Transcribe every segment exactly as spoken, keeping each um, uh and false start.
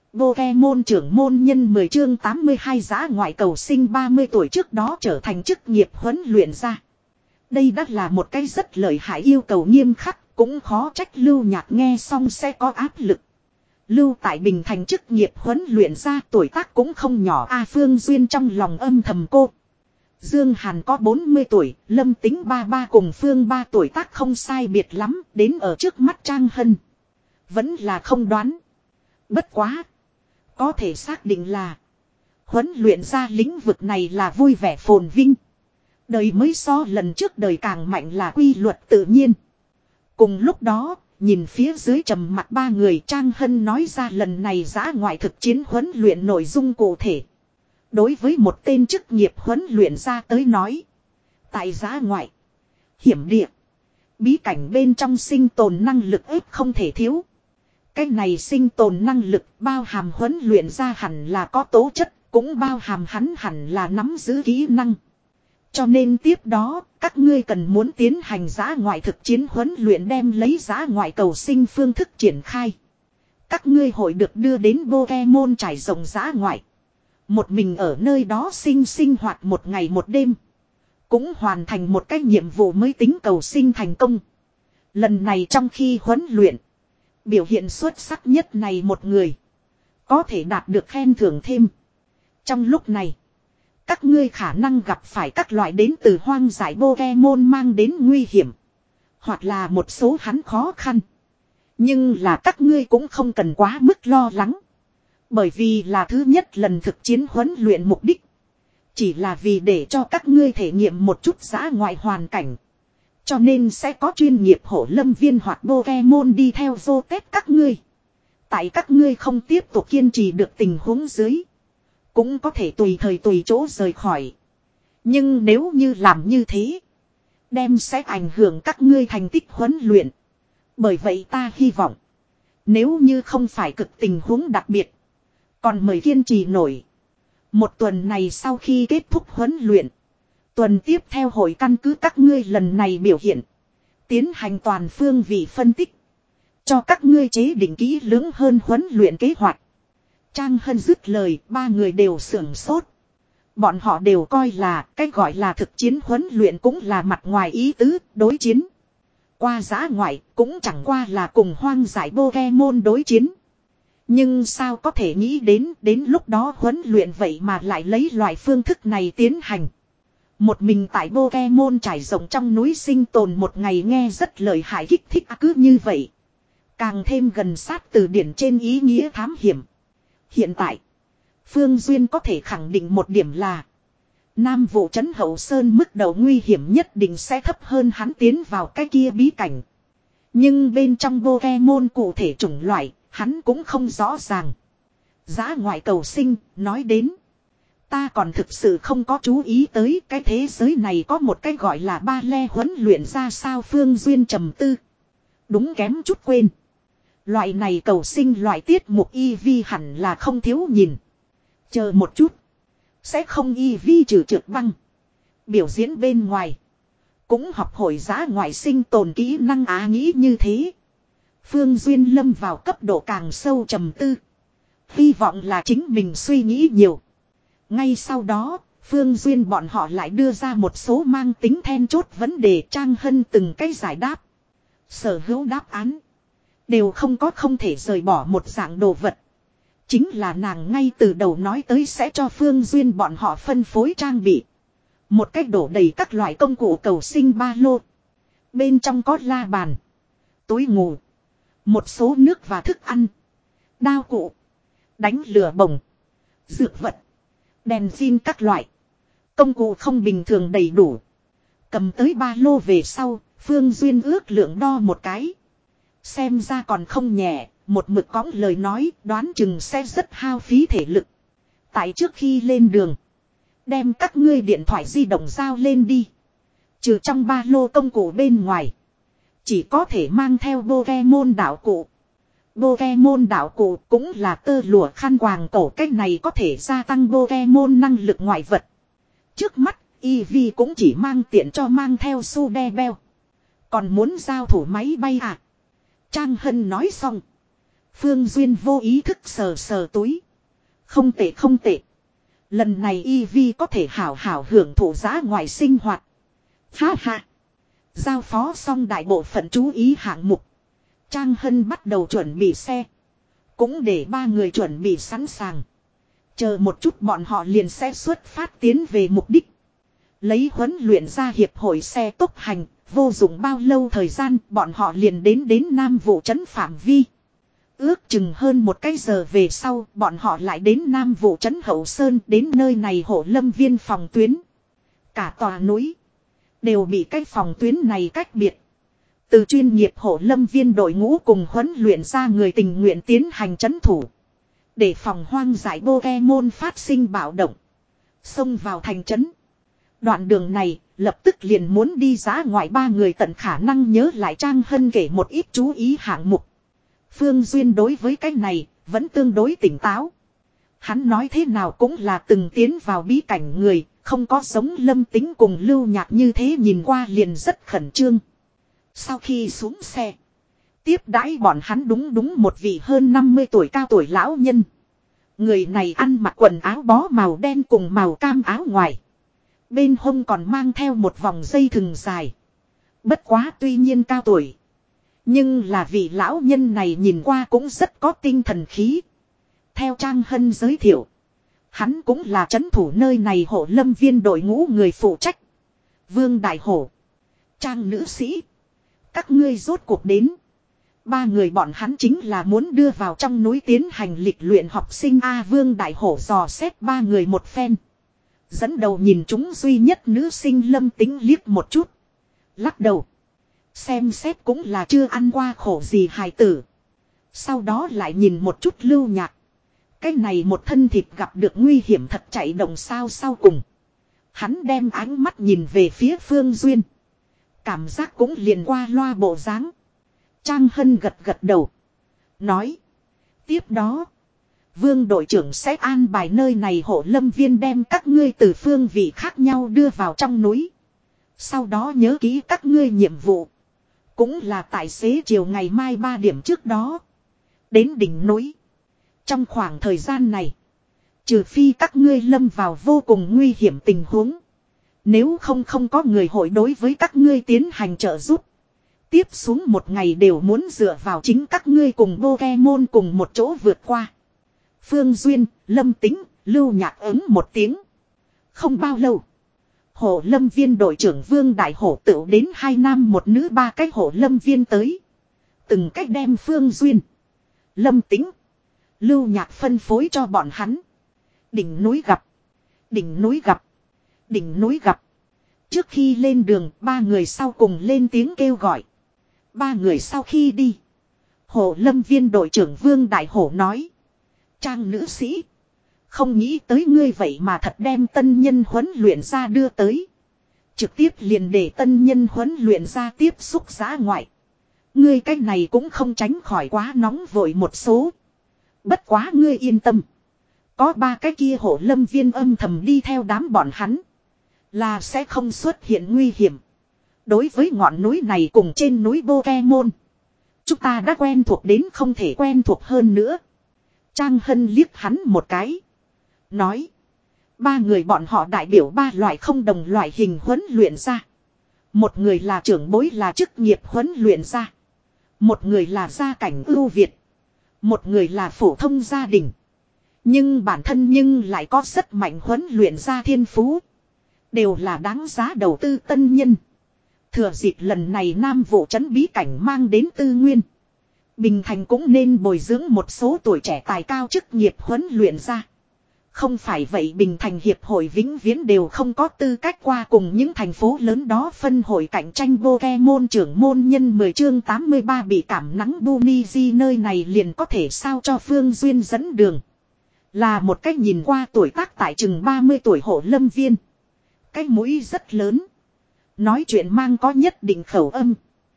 Pokemon trưởng môn nhân mười chương tám mươi hai dã ngoại cầu sinh ba mươi tuổi trước đó trở thành chức nghiệp huấn luyện ra. Đây đã là một cái rất lợi hại yêu cầu nghiêm khắc, cũng khó trách Lưu Nhạc nghe xong sẽ có áp lực. Lưu tại Bình Thành chức nghiệp huấn luyện ra tuổi tác cũng không nhỏ A Phương Duyên trong lòng âm thầm cô. Dương Hàn có bốn mươi tuổi, Lâm Tính ba ba cùng Phương ba tuổi tác không sai biệt lắm, đến ở trước mắt Trang Hân. Vẫn là không đoán. Bất quá. Có thể xác định là huấn luyện ra lĩnh vực này là vui vẻ phồn vinh. Đời mới so lần trước đời càng mạnh là quy luật tự nhiên. Cùng lúc đó, nhìn phía dưới trầm mặt ba người Trang Hân nói ra lần này dã ngoại thực chiến huấn luyện nội dung cụ thể. Đối với một tên chức nghiệp huấn luyện ra tới nói. Tại dã ngoại, hiểm địa, bí cảnh bên trong sinh tồn năng lực ếp không thể thiếu. Cái này sinh tồn năng lực bao hàm huấn luyện ra hẳn là có tố chất, cũng bao hàm hắn hẳn là nắm giữ kỹ năng. Cho nên tiếp đó, các ngươi cần muốn tiến hành dã ngoại thực chiến huấn luyện đem lấy dã ngoại cầu sinh phương thức triển khai. Các ngươi hội được đưa đến Pokemon trải rộng dã ngoại. Một mình ở nơi đó sinh sinh hoạt một ngày một đêm. Cũng hoàn thành một cái nhiệm vụ mới tính cầu sinh thành công. Lần này trong khi huấn luyện. Biểu hiện xuất sắc nhất này một người. Có thể đạt được khen thưởng thêm. Trong lúc này. Các ngươi khả năng gặp phải các loại đến từ hoang dại Pokemon mang đến nguy hiểm. Hoặc là một số hắn khó khăn. Nhưng là các ngươi cũng không cần quá mức lo lắng. Bởi vì là thứ nhất lần thực chiến huấn luyện mục đích. Chỉ là vì để cho các ngươi thể nghiệm một chút dã ngoại hoàn cảnh. Cho nên sẽ có chuyên nghiệp hổ lâm viên hoặc Pokemon đi theo vô tết các ngươi. Tại các ngươi không tiếp tục kiên trì được tình huống dưới. Cũng có thể tùy thời tùy chỗ rời khỏi. Nhưng nếu như làm như thế. Đem sẽ ảnh hưởng các ngươi thành tích huấn luyện. Bởi vậy ta hy vọng. Nếu như không phải cực tình huống đặc biệt. Còn mời kiên trì nổi. Một tuần này sau khi kết thúc huấn luyện. Tuần tiếp theo hội căn cứ các ngươi lần này biểu hiện. Tiến hành toàn phương vị phân tích. Cho các ngươi chế định kỹ lưỡng hơn huấn luyện kế hoạch. Trang Hân dứt lời, ba người đều sưởng sốt. Bọn họ đều coi là cái gọi là thực chiến huấn luyện cũng là mặt ngoài ý tứ, đối chiến. Qua dã ngoại cũng chẳng qua là cùng hoang dại Pokemon đối chiến. Nhưng sao có thể nghĩ đến đến lúc đó huấn luyện vậy mà lại lấy loại phương thức này tiến hành. Một mình tại Pokemon trải rộng trong núi sinh tồn một ngày nghe rất lợi hại kích thích à, cứ như vậy. Càng thêm gần sát từ điển trên ý nghĩa thám hiểm. Hiện tại, Phương Duyên có thể khẳng định một điểm là Nam Vụ Trấn Hậu Sơn mức độ nguy hiểm nhất định sẽ thấp hơn hắn tiến vào cái kia bí cảnh. Nhưng bên trong Pokemon cụ thể chủng loại, hắn cũng không rõ ràng. Dã ngoại cầu sinh, nói đến. Ta còn thực sự không có chú ý tới cái thế giới này có một cái gọi là ba le huấn luyện ra sao Phương Duyên trầm tư. Đúng kém chút quên. Loại này cầu sinh loại tiết mục y vi hẳn là không thiếu nhìn. Chờ một chút. Sẽ không y vi trừ trượt băng. Biểu diễn bên ngoài. Cũng học hội dã ngoại sinh tồn kỹ năng á nghĩ như thế. Phương Duyên lâm vào cấp độ càng sâu trầm tư. Hy vọng là chính mình suy nghĩ nhiều. Ngay sau đó, Phương Duyên bọn họ lại đưa ra một số mang tính then chốt vấn đề Trang Hân từng cái giải đáp. Sở hữu đáp án. Đều không có không thể rời bỏ một dạng đồ vật. Chính là nàng ngay từ đầu nói tới sẽ cho Phương Duyên bọn họ phân phối trang bị. Một cách đổ đầy các loại công cụ cầu sinh ba lô. Bên trong có la bàn. Túi ngủ. Một số nước và thức ăn. Đao cụ. Đánh lửa bổng. Dược vật. Đèn pin các loại. Công cụ không bình thường đầy đủ. Cầm tới ba lô về sau. Phương Duyên ước lượng đo một cái. Xem ra còn không nhẹ. Một mực cõng lời nói đoán chừng sẽ rất hao phí thể lực. Tại trước khi lên đường. Đem các ngươi điện thoại di động giao lên đi. Trừ trong ba lô công cụ bên ngoài. Chỉ có thể mang theo Pokemon đạo cụ. Pokemon đạo cụ cũng là tơ lụa khăn quàng cổ cách này có thể gia tăng Pokemon năng lực ngoại vật. Trước mắt, Eevee cũng chỉ mang tiện cho mang theo su đe beo. Còn muốn giao thủ máy bay à? Trang Hân nói xong. Phương Duyên vô ý thức sờ sờ túi. Không tệ không tệ. Lần này y vi có thể hảo hảo hưởng thụ giá ngoài sinh hoạt. Ha ha. Giao phó xong đại bộ phận chú ý hạng mục. Trang Hân bắt đầu chuẩn bị xe. Cũng để ba người chuẩn bị sẵn sàng. Chờ một chút bọn họ liền sẽ xuất phát tiến về mục đích. Lấy huấn luyện ra hiệp hội xe tốc hành. Vô dụng bao lâu thời gian bọn họ liền đến đến Nam Vụ trấn phạm vi. Ước chừng hơn một cái giờ về sau bọn họ lại đến Nam Vụ trấn Hậu Sơn, đến nơi này hộ lâm viên phòng tuyến. Cả tòa núi đều bị cái phòng tuyến này cách biệt. Từ chuyên nghiệp hộ lâm viên đội ngũ cùng huấn luyện ra người tình nguyện tiến hành trấn thủ. Để phòng hoang dại Pokemon phát sinh bạo động. Xông vào thành trấn. Đoạn đường này lập tức liền muốn đi giá ngoại, ba người tận khả năng nhớ lại Trang Hân kể một ít chú ý hạng mục. Phương Duyên đối với cái này vẫn tương đối tỉnh táo. Hắn nói thế nào cũng là từng tiến vào bí cảnh người, không có giống Lâm Tính cùng Lưu Nhạc như thế nhìn qua liền rất khẩn trương. Sau khi xuống xe, tiếp đãi bọn hắn đúng đúng một vị hơn năm mươi tuổi cao tuổi lão nhân. Người này ăn mặc quần áo bó màu đen cùng màu cam áo ngoài. Bên hông còn mang theo một vòng dây thừng dài. Bất quá tuy nhiên cao tuổi. Nhưng là vị lão nhân này nhìn qua cũng rất có tinh thần khí. Theo Trang Hân giới thiệu. Hắn cũng là trấn thủ nơi này hộ lâm viên đội ngũ người phụ trách. Vương Đại Hổ. Trang nữ sĩ. Các ngươi rốt cuộc đến. Ba người bọn hắn chính là muốn đưa vào trong núi tiến hành lịch luyện học sinh A. Vương Đại Hổ dò xét ba người một phen. Dẫn đầu nhìn chúng duy nhất nữ sinh Lâm Tính liếc một chút. Lắc đầu. Xem xét cũng là chưa ăn qua khổ gì hài tử. Sau đó lại nhìn một chút Lưu Nhạc. Cái này một thân thịt gặp được nguy hiểm thật chạy động sao sau cùng. Hắn đem ánh mắt nhìn về phía Phương Duyên. Cảm giác cũng liền qua loa bộ dáng. Trang Hân gật gật đầu. Nói. Tiếp đó. Vương đội trưởng sẽ an bài nơi này hộ lâm viên đem các ngươi từ phương vị khác nhau đưa vào trong núi. Sau đó nhớ kỹ các ngươi nhiệm vụ. Cũng là tài xế chiều ngày mai ba điểm trước đó. Đến đỉnh núi. Trong khoảng thời gian này. Trừ phi các ngươi lâm vào vô cùng nguy hiểm tình huống. Nếu không không có người hội đối với các ngươi tiến hành trợ giúp. Tiếp xuống một ngày đều muốn dựa vào chính các ngươi cùng Pokemon cùng một chỗ vượt qua. Phương Duyên, Lâm Tính, Lưu Nhạc ứng một tiếng. Không bao lâu. Hộ lâm viên đội trưởng Vương Đại Hổ tựu đến hai nam một nữ ba cái hộ lâm viên tới. Từng cách đem Phương Duyên, Lâm Tính, Lưu Nhạc phân phối cho bọn hắn. Đỉnh núi gặp. Đỉnh núi gặp. Đỉnh núi gặp. Trước khi lên đường, ba người sau cùng lên tiếng kêu gọi. Ba người sau khi đi. Hộ lâm viên đội trưởng Vương Đại Hổ nói. Trang nữ sĩ. Không nghĩ tới ngươi vậy mà thật đem tân nhân huấn luyện ra đưa tới. Trực tiếp liền để tân nhân huấn luyện ra tiếp xúc giá ngoại. Ngươi cái này cũng không tránh khỏi quá nóng vội một số. Bất quá ngươi yên tâm. Có ba cái kia hộ lâm viên âm thầm đi theo đám bọn hắn. Là sẽ không xuất hiện nguy hiểm. Đối với ngọn núi này cùng trên núi Pokemon. Chúng ta đã quen thuộc đến không thể quen thuộc hơn nữa. Trang Hân liếc hắn một cái. Nói. Ba người bọn họ đại biểu ba loại không đồng loại hình huấn luyện ra. Một người là trưởng bối là chức nghiệp huấn luyện ra. Một người là gia cảnh ưu việt. Một người là phổ thông gia đình. Nhưng bản thân nhưng lại có rất mạnh huấn luyện ra thiên phú. Đều là đáng giá đầu tư tân nhân. Thừa dịp lần này Nam Vụ trấn bí cảnh mang đến tư nguyên. Bình Thành cũng nên bồi dưỡng một số tuổi trẻ tài cao chức nghiệp huấn luyện ra. Không phải vậy Bình Thành hiệp hội vĩnh viễn đều không có tư cách qua cùng những thành phố lớn đó phân hội cạnh tranh Pokemon trưởng môn nhân mười chương tám mươi ba bị cảm nắng Buniji nơi này liền có thể sao cho Phương Duyên dẫn đường. Là một cách nhìn qua tuổi tác tại chừng ba mươi tuổi hộ lâm viên. Cái mũi rất lớn. Nói chuyện mang có nhất định khẩu âm.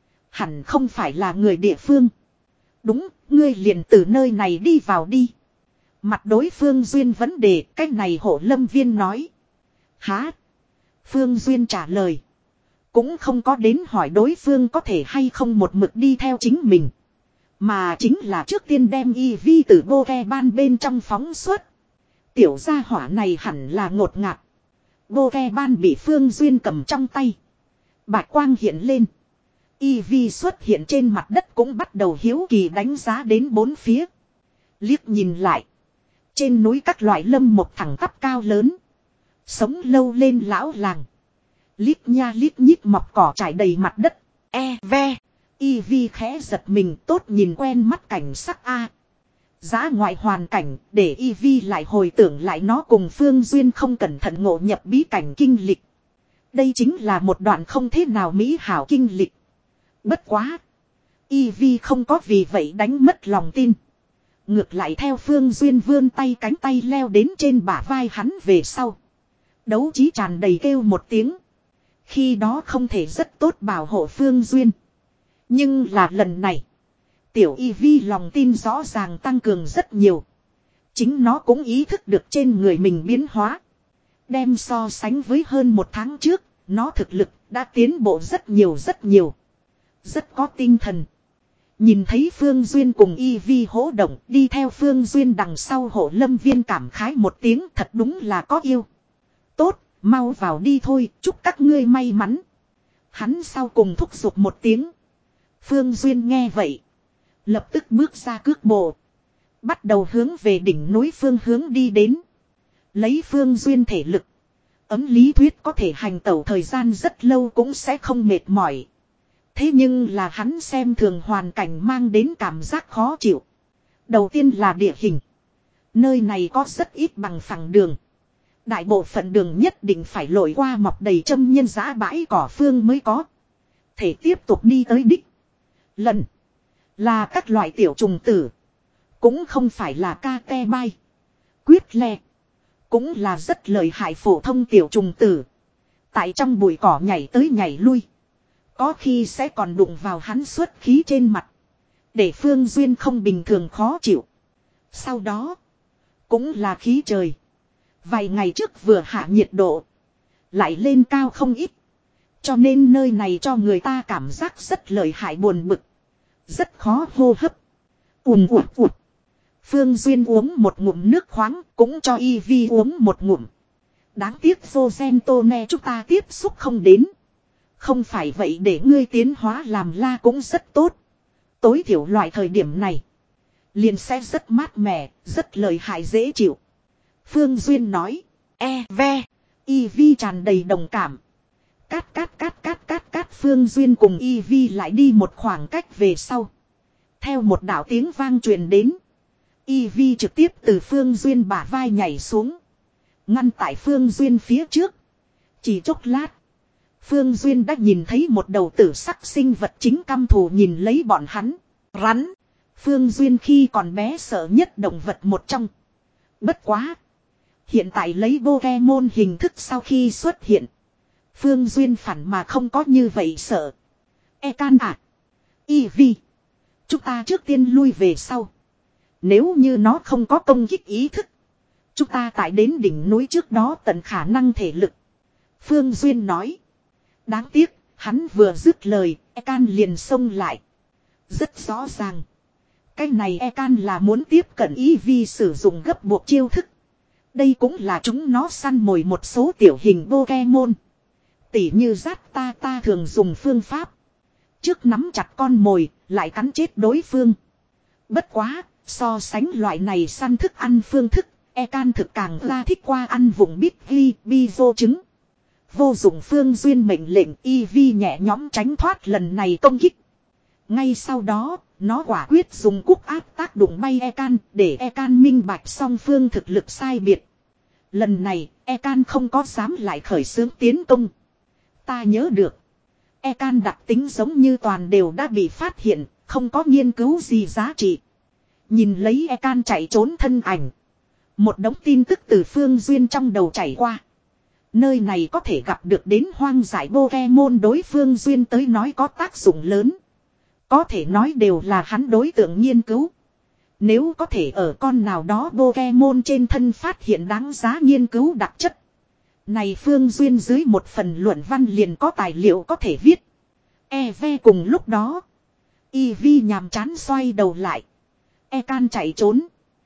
Hẳn không phải là người địa phương. Đúng, ngươi liền từ nơi này đi vào đi. Mặt đối Phương Duyên vấn đề, cái này hộ lâm viên nói. Hả? Phương Duyên trả lời. Cũng không có đến hỏi đối phương có thể hay không một mực đi theo chính mình. Mà chính là trước tiên đem Eevee từ Pokemon bên trong phóng xuất. Tiểu gia hỏa này hẳn là ngột ngạt. Pokemon bị Phương Duyên cầm trong tay. Bạch quang hiện lên. Eevee xuất hiện trên mặt đất cũng bắt đầu hiếu kỳ đánh giá đến bốn phía. Liếc nhìn lại. Trên núi các loại lâm một thẳng tắp cao lớn. Sống lâu lên lão làng. Lít nha lít nhít mọc cỏ trải đầy mặt đất. E ve. Eevee khẽ giật mình, tốt nhìn quen mắt cảnh sắc a. Giá ngoại hoàn cảnh để Eevee lại hồi tưởng lại nó cùng Phương Duyên không cẩn thận ngộ nhập bí cảnh kinh lịch. Đây chính là một đoạn không thế nào mỹ hảo kinh lịch. Bất quá. Eevee không có vì vậy đánh mất lòng tin. Ngược lại theo Phương Duyên vươn tay cánh tay leo đến trên bả vai hắn về sau. Đấu trí tràn đầy kêu một tiếng. Khi đó không thể rất tốt bảo hộ Phương Duyên. Nhưng là lần này. Tiểu Eevee lòng tin rõ ràng tăng cường rất nhiều. Chính nó cũng ý thức được trên người mình biến hóa. Đem so sánh với hơn một tháng trước. Nó thực lực đã tiến bộ rất nhiều rất nhiều. Rất có tinh thần. Nhìn thấy Phương Duyên cùng Eevee hỗ động đi theo Phương Duyên đằng sau hộ lâm viên cảm khái một tiếng thật đúng là có yêu. Tốt, mau vào đi thôi, chúc các ngươi may mắn. Hắn sau cùng thúc giục một tiếng. Phương Duyên nghe vậy. Lập tức bước ra cước bộ. Bắt đầu hướng về đỉnh núi phương hướng đi đến. Lấy Phương Duyên thể lực. Ấm lý thuyết có thể hành tẩu thời gian rất lâu cũng sẽ không mệt mỏi. Thế nhưng là hắn xem thường hoàn cảnh mang đến cảm giác khó chịu. Đầu tiên là địa hình. Nơi này có rất ít bằng phẳng đường. Đại bộ phận đường nhất định phải lội qua mọc đầy châm nhân dã bãi cỏ phương mới có. Thể tiếp tục đi tới đích. Lần. Là các loại tiểu trùng tử. Cũng không phải là ca te bay. Quyết le. Cũng là rất lợi hại phổ thông tiểu trùng tử. Tại trong bụi cỏ nhảy tới nhảy lui. Có khi sẽ còn đụng vào hắn xuất khí trên mặt. Để Phương Duyên không bình thường khó chịu. Sau đó. Cũng là khí trời. Vài ngày trước vừa hạ nhiệt độ. Lại lên cao không ít. Cho nên nơi này cho người ta cảm giác rất lợi hại buồn bực. Rất khó hô hấp. Ùm ụt ụt. Phương Duyên uống một ngụm nước khoáng. Cũng cho Eevee uống một ngụm. Đáng tiếc Zozentone chúng ta tiếp xúc không đến. Không phải vậy để ngươi tiến hóa làm la cũng rất tốt. Tối thiểu loại thời điểm này. Liền sẽ rất mát mẻ. Rất lợi hại dễ chịu. Phương Duyên nói. E ve. Eevee tràn đầy đồng cảm. Cát cát cát cát cát cát. Phương Duyên cùng Eevee lại đi một khoảng cách về sau. Theo một đạo tiếng vang truyền đến. Eevee trực tiếp từ Phương Duyên bả vai nhảy xuống. Ngăn tại Phương Duyên phía trước. Chỉ chốc lát. Phương Duyên đã nhìn thấy một đầu tử sắc sinh vật chính căm thù nhìn lấy bọn hắn. Rắn. Phương Duyên khi còn bé sợ nhất động vật một trong. Bất quá. Hiện tại lấy Pokemon hình thức sau khi xuất hiện. Phương Duyên phản mà không có như vậy sợ. Ekan à. Eevee. Chúng ta trước tiên lui về sau. Nếu như nó không có công kích ý thức. Chúng ta tại đến đỉnh núi trước đó tận khả năng thể lực. Phương Duyên nói. Đáng tiếc, hắn vừa dứt lời, Ekan liền xông lại. Rất rõ ràng. Cái này Ekan là muốn tiếp cận Eevee sử dụng gấp buộc chiêu thức. Đây cũng là chúng nó săn mồi một số tiểu hình Pokemon. Tỉ như rát ta ta thường dùng phương pháp. Trước nắm chặt con mồi, lại cắn chết đối phương. Bất quá, so sánh loại này săn thức ăn phương thức, Ekan thực càng ra thích qua ăn vùng bít ghi, bizo trứng. Vô dụng Phương Duyên mệnh lệnh Eevee nhẹ nhõm tránh thoát lần này công kích. Ngay sau đó, nó quả quyết dùng cúc áp tác đụng bay Ekan để Ekan minh bạch song phương thực lực sai biệt. Lần này, Ekan không có dám lại khởi xướng tiến công. Ta nhớ được. Ekan đặc tính giống như toàn đều đã bị phát hiện, không có nghiên cứu gì giá trị. Nhìn lấy Ekan chạy trốn thân ảnh. Một đống tin tức từ Phương Duyên trong đầu chảy qua. Nơi này có thể gặp được đến hoang dại Pokemon đối Phương Duyên tới nói có tác dụng lớn. Có thể nói đều là hắn đối tượng nghiên cứu. Nếu có thể ở con nào đó Pokemon trên thân phát hiện đáng giá nghiên cứu đặc chất. Này Phương Duyên dưới một phần luận văn liền có tài liệu có thể viết. E ve cùng lúc đó. Eevee nhàm chán xoay đầu lại. Ekan chạy trốn.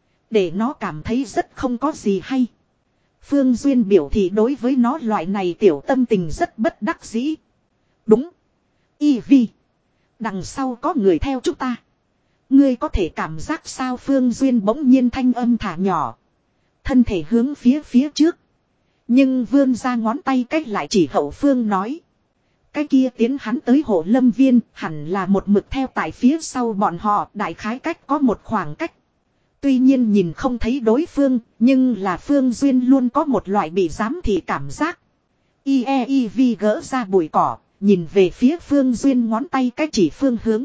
Để nó cảm thấy rất không có gì hay. Phương Duyên biểu thị đối với nó loại này tiểu tâm tình rất bất đắc dĩ. Đúng. Eevee. Đằng sau có người theo chúng ta. Ngươi có thể cảm giác sao? Phương Duyên bỗng nhiên thanh âm thả nhỏ. Thân thể hướng phía phía trước. Nhưng vươn ra ngón tay cách lại chỉ hậu phương nói. Cái kia tiến hắn tới hộ lâm viên hẳn là một mực theo tại phía sau bọn họ, đại khái cách có một khoảng cách. Tuy nhiên nhìn không thấy đối phương, nhưng là Phương Duyên luôn có một loại bị giám thị cảm giác. i e i vê gỡ ra bụi cỏ, nhìn về phía Phương Duyên ngón tay cách chỉ phương hướng.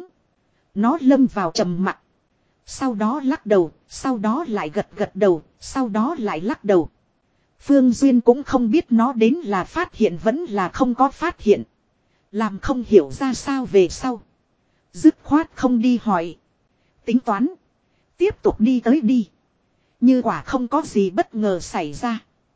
Nó lâm vào trầm mặc. Sau đó lắc đầu, sau đó lại gật gật đầu, sau đó lại lắc đầu. Phương Duyên cũng không biết nó đến là phát hiện vẫn là không có phát hiện. Làm không hiểu ra sao về sau. Dứt khoát không đi hỏi. Tính toán. Tiếp tục đi tới đi. Như quả không có gì bất ngờ xảy ra.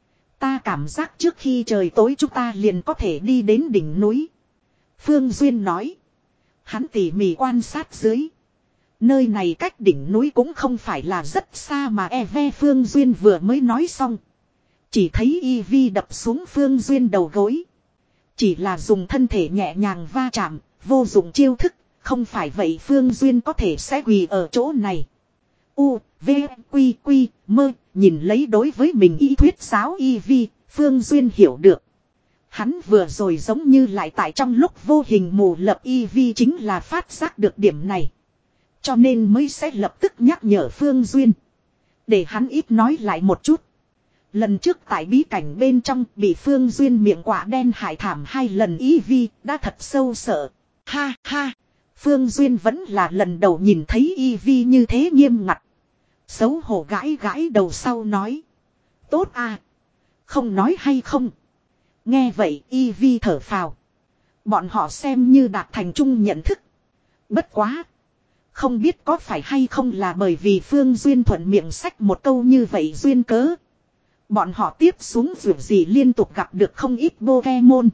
Ta cảm giác trước khi trời tối chúng ta liền có thể đi đến đỉnh núi. Phương Duyên nói. Hắn tỉ mỉ quan sát dưới. Nơi này cách đỉnh núi cũng không phải là rất xa mà e ve Phương Duyên vừa mới nói xong. Chỉ thấy Eevee đập xuống Phương Duyên đầu gối. Chỉ là dùng thân thể nhẹ nhàng va chạm, vô dụng chiêu thức, không phải vậy Phương Duyên có thể sẽ quỳ ở chỗ này. U, V, Quy, Quy, Mơ, nhìn lấy đối với mình ý thuyết giáo Eevee, Phương Duyên hiểu được. Hắn vừa rồi giống như lại tại trong lúc vô hình mù lập Eevee chính là phát giác được điểm này. Cho nên mới sẽ lập tức nhắc nhở Phương Duyên. Để hắn ít nói lại một chút. Lần trước tại bí cảnh bên trong bị Phương Duyên miệng quả đen hại thảm hai lần Eevee đã thật sâu sợ. Ha ha. Phương Duyên vẫn là lần đầu nhìn thấy Eevee như thế nghiêm ngặt. Xấu hổ gãi gãi đầu sau nói. Tốt à. Không nói hay không. Nghe vậy Eevee thở phào. Bọn họ xem như đạt thành chung nhận thức. Bất quá. Không biết có phải hay không là bởi vì Phương Duyên thuận miệng xách một câu như vậy duyên cớ. Bọn họ tiếp xuống việc gì liên tục gặp được không ít Pokemon.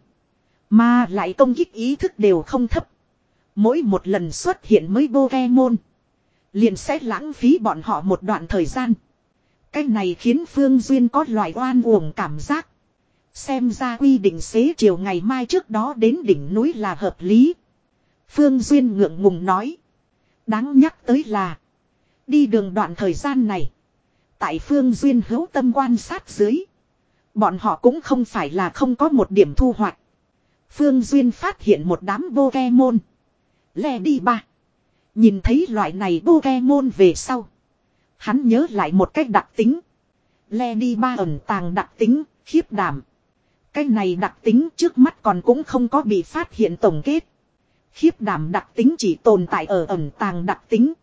Mà lại công kích ý thức đều không thấp. Mỗi một lần xuất hiện mới Pokemon. Liền sẽ lãng phí bọn họ một đoạn thời gian. Cái này khiến Phương Duyên có loại oan uổng cảm giác. Xem ra quy định xế chiều ngày mai trước đó đến đỉnh núi là hợp lý. Phương Duyên ngượng ngùng nói. Đáng nhắc tới là. Đi đường đoạn thời gian này. Tại Phương Duyên hữu tâm quan sát dưới. Bọn họ cũng không phải là không có một điểm thu hoạch. Phương Duyên phát hiện một đám Pokemon. Lady ba. Nhìn thấy loại này Pokemon về sau. Hắn nhớ lại một cách đặc tính. Lady ba ẩn tàng đặc tính, khiếp đảm. Cái này đặc tính trước mắt còn cũng không có bị phát hiện tổng kết. Khiếp đảm đặc tính chỉ tồn tại ở ẩn tàng đặc tính.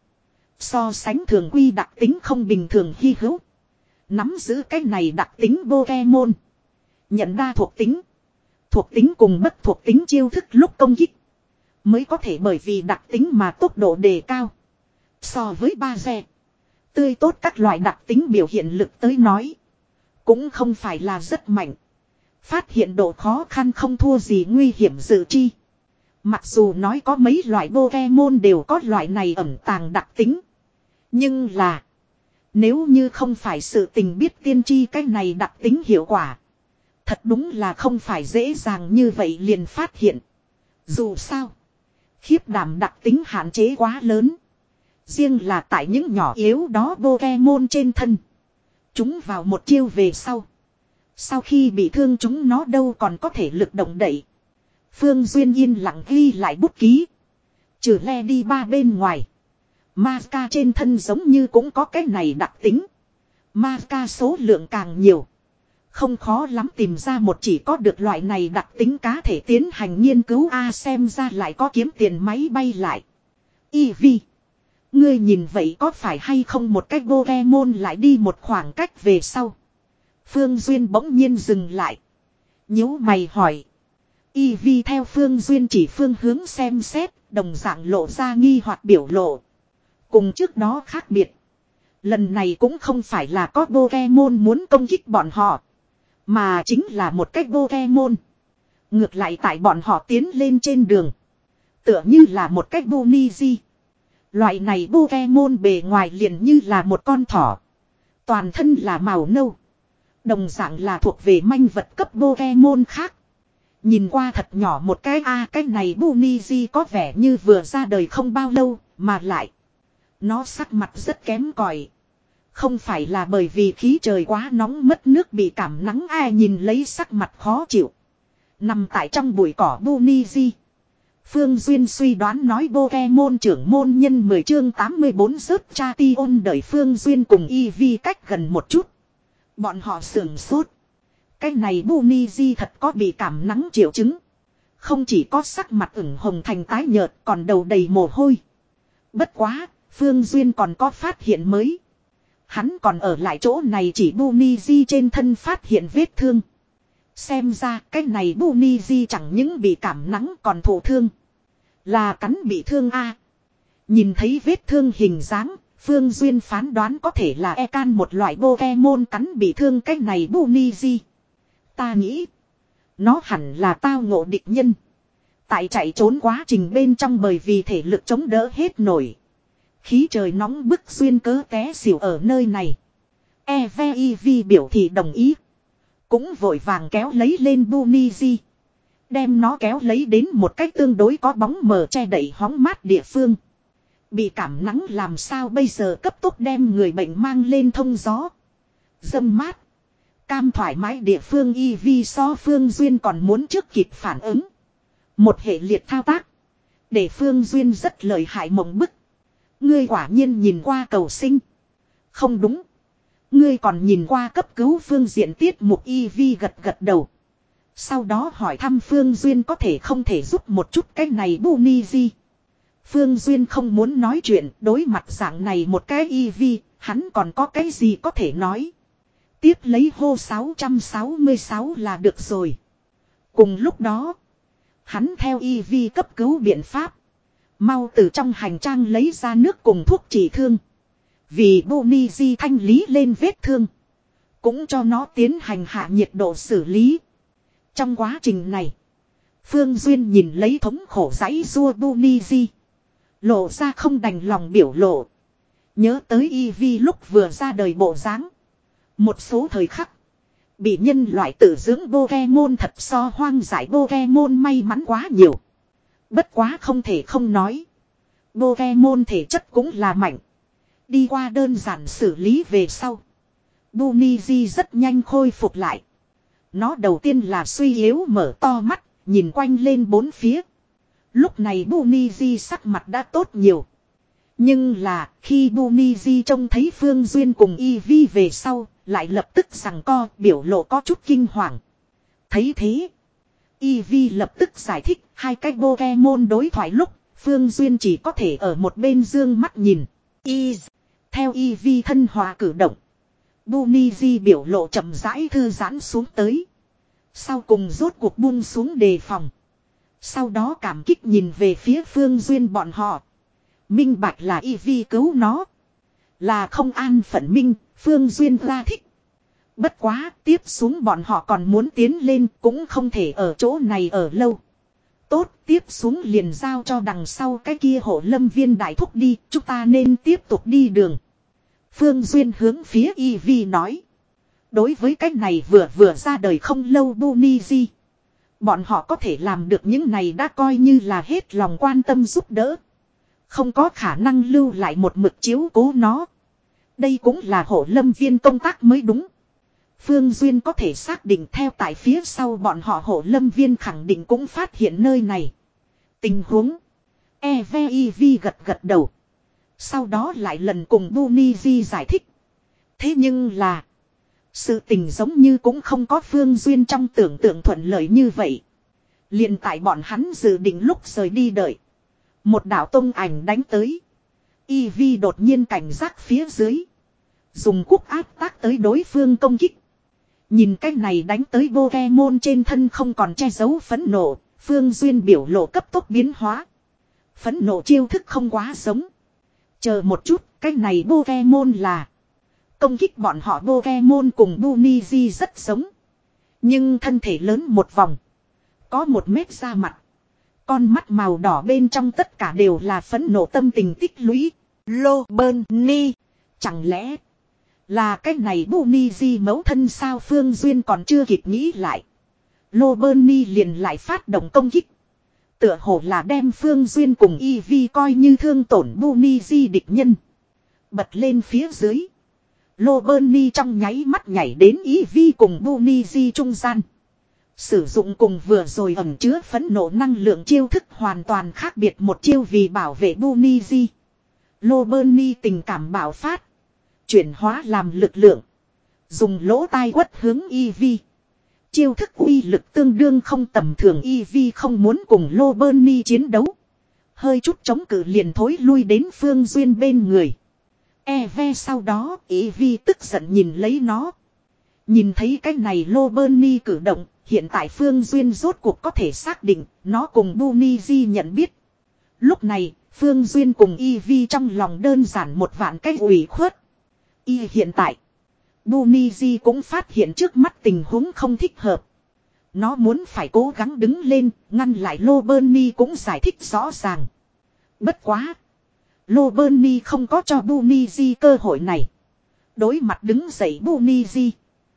So sánh thường quy đặc tính không bình thường hy hữu. Nắm giữ cái này đặc tính Pokemon. Nhận đa thuộc tính. Thuộc tính cùng bất thuộc tính chiêu thức lúc công kích. Mới có thể bởi vì đặc tính mà tốc độ đề cao. So với ba xe. Tươi tốt các loại đặc tính biểu hiện lực tới nói. Cũng không phải là rất mạnh. Phát hiện độ khó khăn không thua gì nguy hiểm dự chi. Mặc dù nói có mấy loại Pokemon đều có loại này ẩn tàng đặc tính. Nhưng là. Nếu như không phải sự tình biết tiên tri cái này đặc tính hiệu quả. Thật đúng là không phải dễ dàng như vậy liền phát hiện. Dù sao. Khiếp đảm đặc tính hạn chế quá lớn. Riêng là tại những nhỏ yếu đó Pokemon trên thân. Chúng vào một chiêu về sau. Sau khi bị thương chúng nó đâu còn có thể lực động đậy. Phương Duyên yên lặng ghi lại bút ký. Trừ Lady ba bên ngoài. Mazca trên thân giống như cũng có cái này đặc tính. Mazca số lượng càng nhiều. Không khó lắm tìm ra một chỉ có được loại này đặc tính cá thể tiến hành nghiên cứu A xem ra lại có kiếm tiền máy bay lại. Eevee. Ngươi nhìn vậy có phải hay không một cách Pokemon lại đi một khoảng cách về sau. Phương Duyên bỗng nhiên dừng lại. Nhíu mày hỏi. Eevee theo Phương Duyên chỉ phương hướng xem xét, đồng dạng lộ ra nghi hoặc biểu lộ. Cùng trước đó khác biệt. Lần này cũng không phải là có Pokemon muốn công kích bọn họ. Mà chính là một cách Pokemon. Ngược lại tại bọn họ tiến lên trên đường. Tựa như là một cách Boniji. Loại này Pokemon bề ngoài liền như là một con thỏ. Toàn thân là màu nâu. Đồng dạng là thuộc về manh vật cấp Pokemon khác. Nhìn qua thật nhỏ một cái a à, cái này Buniji có vẻ như vừa ra đời không bao lâu, mà lại. Nó sắc mặt rất kém cỏi. Không phải là bởi vì khí trời quá nóng mất nước bị cảm nắng ai nhìn lấy sắc mặt khó chịu. Nằm tại trong bụi cỏ Buniji. Phương Duyên suy đoán nói Pokemon trưởng môn nhân mười chương tám mươi bốn rớt cha ti ôn đợi Phương Duyên cùng Eevee cách gần một chút. Bọn họ sườn sốt. Cái này Buniji thật có bị cảm nắng triệu chứng. Không chỉ có sắc mặt ửng hồng thành tái nhợt còn đầu đầy mồ hôi. Bất quá, Phương Duyên còn có phát hiện mới. Hắn còn ở lại chỗ này chỉ Buniji trên thân phát hiện vết thương. Xem ra cái này Buniji chẳng những bị cảm nắng còn thụ thương. Là cắn bị thương a. Nhìn thấy vết thương hình dáng, Phương Duyên phán đoán có thể là Ekan một loại Pokemon cắn bị thương cái này Buniji. Ta nghĩ, nó hẳn là tao ngộ địch nhân. Tại chạy trốn quá trình bên trong bởi vì thể lực chống đỡ hết nổi. Khí trời nóng bức Duyên cớ té xỉu ở nơi này. Eevee biểu thị đồng ý. Cũng vội vàng kéo lấy lên Buniji. Đem nó kéo lấy đến một cách tương đối có bóng mờ che đậy hóng mát địa phương. Bị cảm nắng làm sao bây giờ cấp tốc đem người bệnh mang lên thông gió. Dâm mát. Cam thoải mái địa phương Eevee so Phương Duyên còn muốn trước kịp phản ứng. Một hệ liệt thao tác. Để Phương Duyên rất lợi hại mộng bức. Ngươi quả nhiên nhìn qua cầu sinh. Không đúng. Ngươi còn nhìn qua cấp cứu phương diện tiết mục Eevee gật gật đầu. Sau đó hỏi thăm Phương Duyên có thể không thể giúp một chút cái này Buniji. Phương Duyên không muốn nói chuyện đối mặt dạng này một cái Eevee, hắn còn có cái gì có thể nói. Tiếp lấy hô sáu sáu sáu là được rồi. Cùng lúc đó, hắn theo Eevee cấp cứu biện pháp. Mau từ trong hành trang lấy ra nước cùng thuốc trị thương. Vì Buniji thanh lý lên vết thương. Cũng cho nó tiến hành hạ nhiệt độ xử lý. Trong quá trình này, Phương Duyên nhìn lấy thống khổ giãy rua Buniji. Lộ ra không đành lòng biểu lộ. Nhớ tới Eevee lúc vừa ra đời bộ dáng. Một số thời khắc, bị nhân loại tự dưỡng Pokemon thật so hoang dại Pokemon may mắn quá nhiều. Bất quá không thể không nói. Pokemon thể chất cũng là mạnh. Đi qua đơn giản xử lý về sau. Buniji rất nhanh khôi phục lại. Nó đầu tiên là suy yếu mở to mắt, nhìn quanh lên bốn phía. Lúc này Buniji sắc mặt đã tốt nhiều. Nhưng là khi Buniji trông thấy Phương Duyên cùng Eevee về sau, lại lập tức giằng co biểu lộ có chút kinh hoàng. Thấy thế, Eevee lập tức giải thích hai cái Pokemon đối thoại lúc, Phương Duyên chỉ có thể ở một bên dương mắt nhìn. E theo Eevee thân hòa cử động, Buniji biểu lộ chậm rãi thư giãn xuống tới. Sau cùng rốt cuộc buông xuống đề phòng. Sau đó cảm kích nhìn về phía Phương Duyên bọn họ. Minh bạch là Eevee cứu nó. Là không an phận minh, Phương Duyên ra thích. Bất quá, tiếp xuống bọn họ còn muốn tiến lên cũng không thể ở chỗ này ở lâu. Tốt, tiếp xuống liền giao cho đằng sau cái kia hộ lâm viên đại thúc đi, chúng ta nên tiếp tục đi đường. Phương Duyên hướng phía Eevee nói. Đối với cái này vừa vừa ra đời không lâu Buniji. Bọn họ có thể làm được những này đã coi như là hết lòng quan tâm giúp đỡ. Không có khả năng lưu lại một mực chiếu cố nó. Đây cũng là hộ lâm viên công tác mới đúng. Phương Duyên có thể xác định theo tại phía sau bọn họ hộ lâm viên khẳng định cũng phát hiện nơi này. Tình huống. Eevee gật gật đầu. Sau đó lại lần cùng Buniji giải thích. Thế nhưng là. Sự tình giống như cũng không có Phương Duyên trong tưởng tượng thuận lợi như vậy. Liền tại bọn hắn dự định lúc rời đi đợi. Một đạo tông ảnh đánh tới. Eevee đột nhiên cảnh giác phía dưới. Dùng quốc áp tác tới đối phương công kích. Nhìn cách này đánh tới Pokemon trên thân không còn che giấu phẫn nộ. Phương Duyên biểu lộ cấp tốc biến hóa. Phẫn nộ chiêu thức không quá giống. Chờ một chút, cách này Pokemon là. Công kích bọn họ Pokemon cùng Buniji rất giống. Nhưng thân thể lớn một vòng. Có một mét da mặt. Con mắt màu đỏ bên trong tất cả đều là phẫn nộ tâm tình tích lũy. Lô Bơn Ni. Chẳng lẽ là cái này Bunny Di mẫu thân sao? Phương Duyên còn chưa kịp nghĩ lại. Lô Bơn Ni liền lại phát động công kích. Tựa hồ là đem Phương Duyên cùng Ivy coi như thương tổn Bunny Di địch nhân. Bật lên phía dưới. Lô Bơn Ni trong nháy mắt nhảy đến Ivy cùng Bunny Di trung gian. Sử dụng cùng vừa rồi ẩn chứa phẫn nộ năng lượng chiêu thức hoàn toàn khác biệt một chiêu vì bảo vệ Bunny Di. Lô Bơn Ni tình cảm bạo phát. Chuyển hóa làm lực lượng. Dùng lỗ tai quất hướng Ivy. Chiêu thức uy lực tương đương không tầm thường. Ivy không muốn cùng Lô Bơn Ni chiến đấu. Hơi chút chống cự liền thối lui đến Phương Duyên bên người. Eve sau đó Ivy tức giận nhìn lấy nó. Nhìn thấy cái này Lô Bơn Ni cử động. Hiện tại Phương Duyên rốt cuộc có thể xác định nó cùng Bunny Di nhận biết. Lúc này Phương Duyên cùng Ivy trong lòng đơn giản một vạn cái ủy khuất. Y hiện tại Bunny Di cũng phát hiện trước mắt tình huống không thích hợp. Nó muốn phải cố gắng đứng lên ngăn lại Lô Bơn Ni cũng giải thích rõ ràng. Bất quá Lô Bơn Ni không có cho Bunny Di cơ hội này. Đối mặt đứng dậy Bunny Di,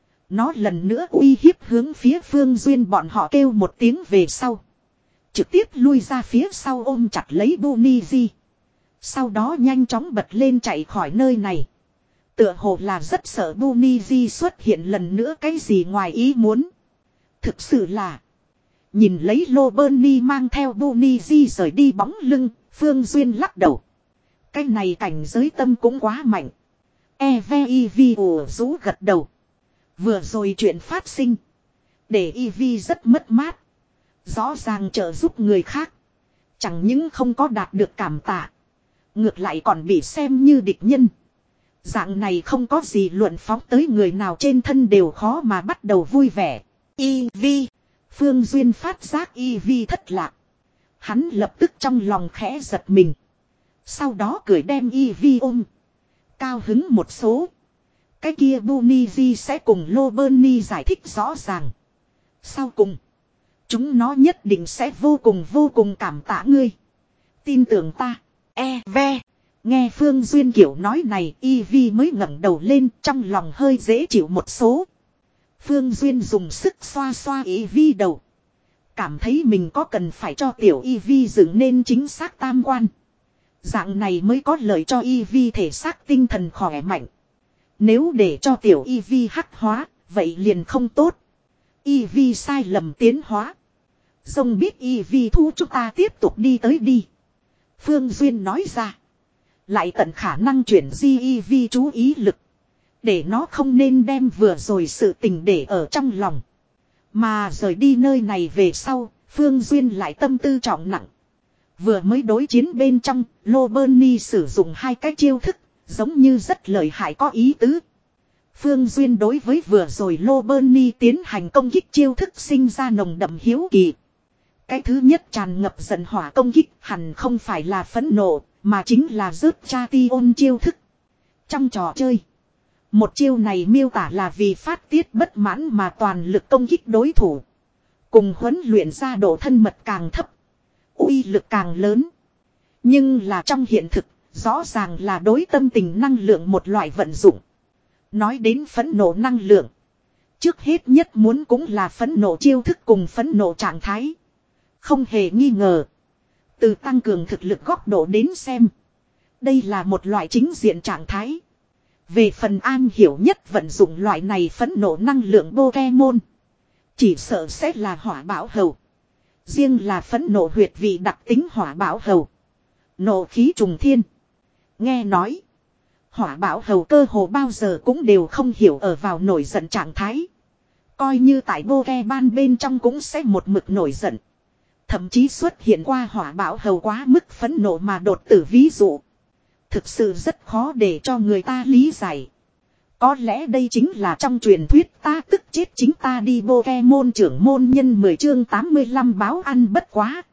nó lần nữa uy hiếp hướng phía Phương Duyên bọn họ kêu một tiếng về sau. Trực tiếp lui ra phía sau ôm chặt lấy Bunny Di. Sau đó nhanh chóng bật lên chạy khỏi nơi này. Tựa hồ là rất sợ Bunny Di xuất hiện lần nữa cái gì ngoài ý muốn. Thực sự là nhìn lấy Lô Bơn Ni mang theo Bunny Di rời đi bóng lưng, Phương Duyên lắc đầu. Cái này cảnh giới tâm cũng quá mạnh. Eve Ivy ủ rũ gật đầu. Vừa rồi chuyện phát sinh để Ivy rất mất mát. Rõ ràng trợ giúp người khác, chẳng những không có đạt được cảm tạ, ngược lại còn bị xem như địch nhân. Dạng này không có gì luận phóng tới người nào trên thân đều khó mà bắt đầu vui vẻ. Ivy. Phương Duyên phát giác Ivy thất lạc. Hắn lập tức trong lòng khẽ giật mình. Sau đó cười đem Ivy ôm. Cao hứng một số. Cái kia Bunny Di sẽ cùng Lô Bơn Ni giải thích rõ ràng. Sau cùng chúng nó nhất định sẽ vô cùng vô cùng cảm tạ ngươi. Tin tưởng ta. Eve. Nghe Phương Duyên kiểu nói này, Ivy mới ngẩng đầu lên, trong lòng hơi dễ chịu một số. Phương Duyên dùng sức xoa xoa Ivy đầu. Cảm thấy mình có cần phải cho tiểu Ivy dựng nên chính xác tam quan. Dạng này mới có lợi cho Ivy thể xác tinh thần khỏe mạnh. Nếu để cho tiểu Ivy hắc hóa, vậy liền không tốt. Ivy sai lầm tiến hóa. Dông biết Ivy thu chúng ta tiếp tục đi tới đi. Phương Duyên nói ra. Lại tận khả năng chuyển di Ivy chú ý lực. Để nó không nên đem vừa rồi sự tình để ở trong lòng. Mà rời đi nơi này về sau, Phương Duyên lại tâm tư trọng nặng. Vừa mới đối chiến bên trong, Lô Bơn Ni sử dụng hai cái chiêu thức, giống như rất lợi hại có ý tứ. Phương Duyên đối với vừa rồi Lô Bơn Ni tiến hành công kích chiêu thức sinh ra nồng đậm hiếu kỳ. Cái thứ nhất tràn ngập giận hỏa công kích hẳn không phải là phẫn nộ, mà chính là rớt cha ti ôn chiêu thức. Trong trò chơi, một chiêu này miêu tả là vì phát tiết bất mãn mà toàn lực công kích đối thủ. Cùng huấn luyện ra độ thân mật càng thấp, uy lực càng lớn. Nhưng là trong hiện thực, rõ ràng là đối tâm tình năng lượng một loại vận dụng. Nói đến phẫn nộ năng lượng, trước hết nhất muốn cũng là phẫn nộ chiêu thức cùng phẫn nộ trạng thái. Không hề nghi ngờ, từ tăng cường thực lực góc độ đến xem, đây là một loại chính diện trạng thái. Về phần an hiểu nhất vận dụng loại này phẫn nộ năng lượng Pokemon, chỉ sợ sẽ là hỏa bão hầu. Riêng là phẫn nộ huyệt vị đặc tính hỏa bão hầu, nộ khí trùng thiên. Nghe nói, hỏa bão hầu cơ hồ bao giờ cũng đều không hiểu ở vào nổi giận trạng thái. Coi như tại Pokemon bên trong cũng sẽ một mực nổi giận. Thậm chí xuất hiện qua hỏa bão hầu quá mức phẫn nộ mà đột tử ví dụ. Thực sự rất khó để cho người ta lý giải. Có lẽ đây chính là trong truyền thuyết ta tức chết chính ta đi Pokemon trưởng môn nhân mười chương tám mươi lăm báo ăn bất quá.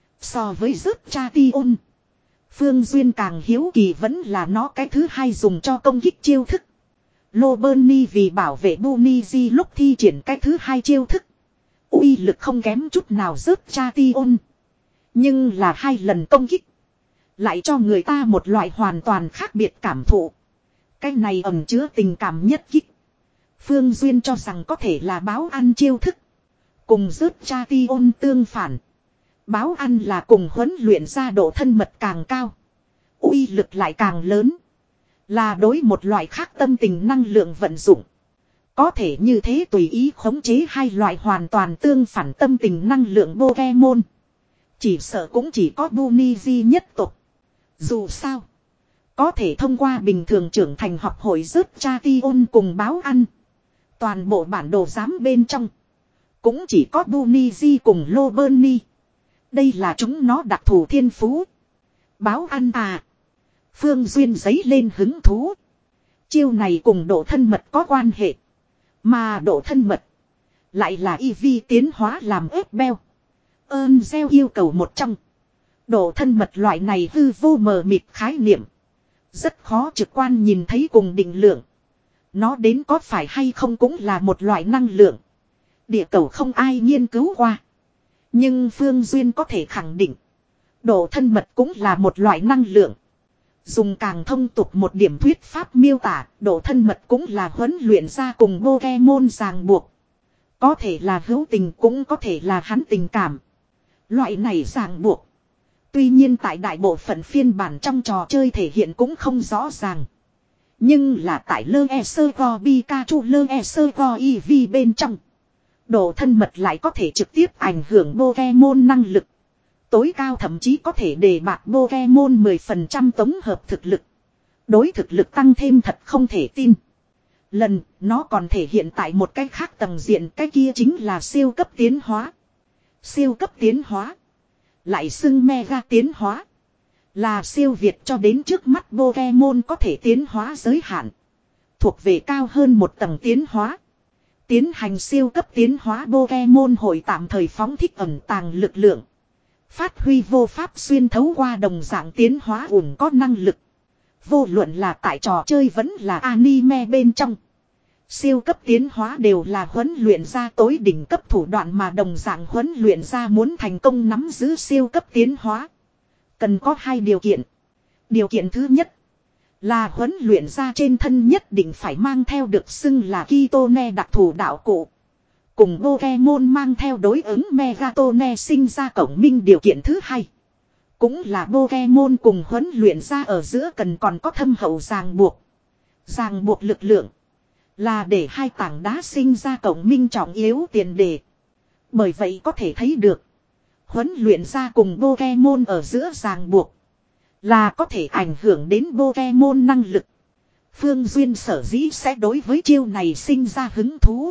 So với rớt cha ti ôn, Phương Duyên càng hiếu kỳ vẫn là nó cái thứ hai dùng cho công kích chiêu thức. Lô Bơn Ni vì bảo vệ Bunny Di lúc thi triển cái thứ hai chiêu thức, uy lực không kém chút nào rớt cha ti ôn. Nhưng là hai lần công kích. Lại cho người ta một loại hoàn toàn khác biệt cảm thụ. Cái này ẩn chứa tình cảm nhất kích. Phương Duyên cho rằng có thể là báo ăn chiêu thức. Cùng rớt cha ti ôn tương phản. Báo ăn là cùng huấn luyện ra độ thân mật càng cao. Uy lực lại càng lớn. Là đối một loại khác tâm tình năng lượng vận dụng. Có thể như thế tùy ý khống chế hai loại hoàn toàn tương phản tâm tình năng lượng Pokemon. Chỉ sợ cũng chỉ có Buniji nhất tộc. Dù sao. Có thể thông qua bình thường trưởng thành học hội rớt cha ti ôn cùng báo ăn. Toàn bộ bản đồ giám bên trong. Cũng chỉ có Buniji cùng Loberni. Đây là chúng nó đặc thù thiên phú. Báo ăn à. Phương Duyên giấy lên hứng thú. Chiêu này cùng độ thân mật có quan hệ. Mà độ thân mật. Lại là y vi tiến hóa làm ép beo. Ơn gieo yêu cầu một trong. Độ thân mật loại này hư vô mờ mịt khái niệm. Rất khó trực quan nhìn thấy cùng định lượng. Nó đến có phải hay không cũng là một loại năng lượng. Địa cầu không ai nghiên cứu qua. Nhưng Phương Duyên có thể khẳng định. Độ thân mật cũng là một loại năng lượng. Dùng càng thông tục một điểm thuyết pháp miêu tả. Độ thân mật cũng là huấn luyện ra cùng Pokemon ràng buộc. Có thể là hữu tình cũng có thể là hắn tình cảm. Loại này ràng buộc. Tuy nhiên tại đại bộ phận phiên bản trong trò chơi thể hiện cũng không rõ ràng. Nhưng là tại lơ e sơ go Pikachu lơ e sơ go Eevee bên trong. Độ thân mật lại có thể trực tiếp ảnh hưởng Pokemon năng lực. Tối cao thậm chí có thể đề bạt Pokemon mười phần trăm tổng hợp thực lực. Đối thực lực tăng thêm thật không thể tin. Lần, nó còn thể hiện tại một cái khác tầng diện, cái kia chính là siêu cấp tiến hóa. Siêu cấp tiến hóa. Lại xưng mega tiến hóa. Là siêu việt cho đến trước mắt Pokemon có thể tiến hóa giới hạn. Thuộc về cao hơn một tầng tiến hóa. Tiến hành siêu cấp tiến hóa Pokemon hội tạm thời phóng thích ẩn tàng lực lượng. Phát huy vô pháp xuyên thấu qua đồng dạng tiến hóa ủng có năng lực. Vô luận là tại trò chơi vẫn là anime bên trong. Siêu cấp tiến hóa đều là huấn luyện ra tối đỉnh cấp thủ đoạn mà đồng dạng huấn luyện ra muốn thành công nắm giữ siêu cấp tiến hóa. Cần có hai điều kiện. Điều kiện thứ nhất là huấn luyện ra trên thân nhất định phải mang theo được xưng là Kitone đặc thù đạo cụ. Cùng Pokemon mang theo đối ứng Megatone sinh ra cổng minh điều kiện thứ hai. Cũng là Pokemon cùng huấn luyện ra ở giữa cần còn có thâm hậu ràng buộc. Ràng buộc lực lượng. Là để hai tảng đá sinh ra cổng minh trọng yếu tiền đề. Bởi vậy có thể thấy được. Huấn luyện ra cùng Pokemon ở giữa ràng buộc. Là có thể ảnh hưởng đến Pokemon năng lực. Phương Duyên sở dĩ sẽ đối với chiêu này sinh ra hứng thú.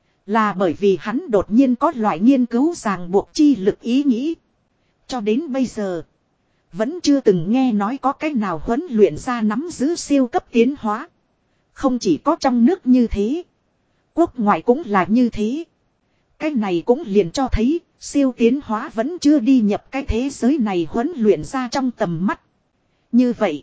Là bởi vì hắn đột nhiên có loại nghiên cứu ràng buộc chi lực ý nghĩ. Cho đến bây giờ. Vẫn chưa từng nghe nói có cách nào huấn luyện ra nắm giữ siêu cấp tiến hóa. Không chỉ có trong nước như thế. Quốc ngoại cũng là như thế. Cái này cũng liền cho thấy siêu tiến hóa vẫn chưa đi nhập cái thế giới này huấn luyện ra trong tầm mắt. Như vậy.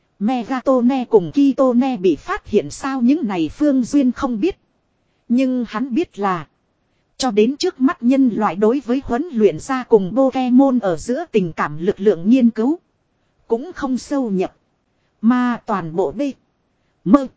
Megatone cùng Kitone bị phát hiện sao những này Phương Duyên không biết. Nhưng hắn biết là. Cho đến trước mắt nhân loại đối với huấn luyện ra cùng Pokemon ở giữa tình cảm lực lượng nghiên cứu. Cũng không sâu nhập. Mà toàn bộ B. Mơ.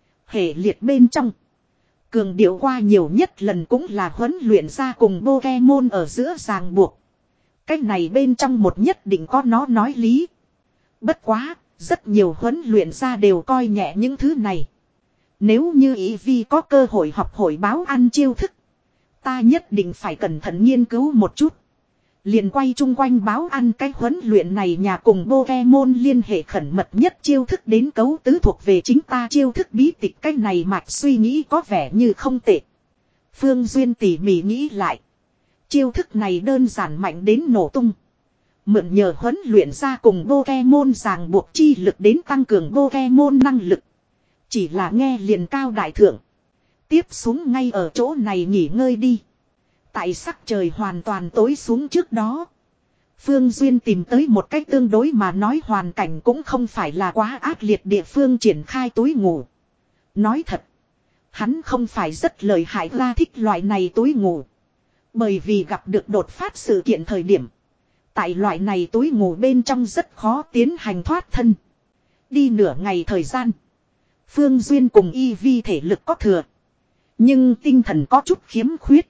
Hệ liệt bên trong. Cường điệu qua nhiều nhất lần cũng là huấn luyện ra cùng Pokemon ở giữa ràng buộc. Cái này bên trong một nhất định có nó nói lý. Bất quá, rất nhiều huấn luyện ra đều coi nhẹ những thứ này. Nếu như Eevee có cơ hội học hội báo ăn chiêu thức. Ta nhất định phải cẩn thận nghiên cứu một chút. Liền quay chung quanh báo ăn cái huấn luyện này nhà cùng Pokemon liên hệ khẩn mật nhất chiêu thức đến cấu tứ thuộc về chính ta chiêu thức bí tịch cái này mạch suy nghĩ có vẻ như không tệ. Phương Duyên tỉ mỉ nghĩ lại. Chiêu thức này đơn giản mạnh đến nổ tung. Mượn nhờ huấn luyện ra cùng Pokemon ràng buộc chi lực đến tăng cường Pokemon năng lực. Chỉ là nghe liền cao đại thượng. Tiếp xuống ngay ở chỗ này nghỉ ngơi đi. Tại sắc trời hoàn toàn tối xuống trước đó. Phương Duyên tìm tới một cách tương đối mà nói hoàn cảnh cũng không phải là quá ác liệt địa phương triển khai túi ngủ. Nói thật. Hắn không phải rất lợi hại ra thích loại này túi ngủ. Bởi vì gặp được đột phát sự kiện thời điểm. Tại loại này túi ngủ bên trong rất khó tiến hành thoát thân. Đi nửa ngày thời gian. Phương Duyên cùng Y Vi thể lực có thừa. Nhưng tinh thần có chút khiếm khuyết.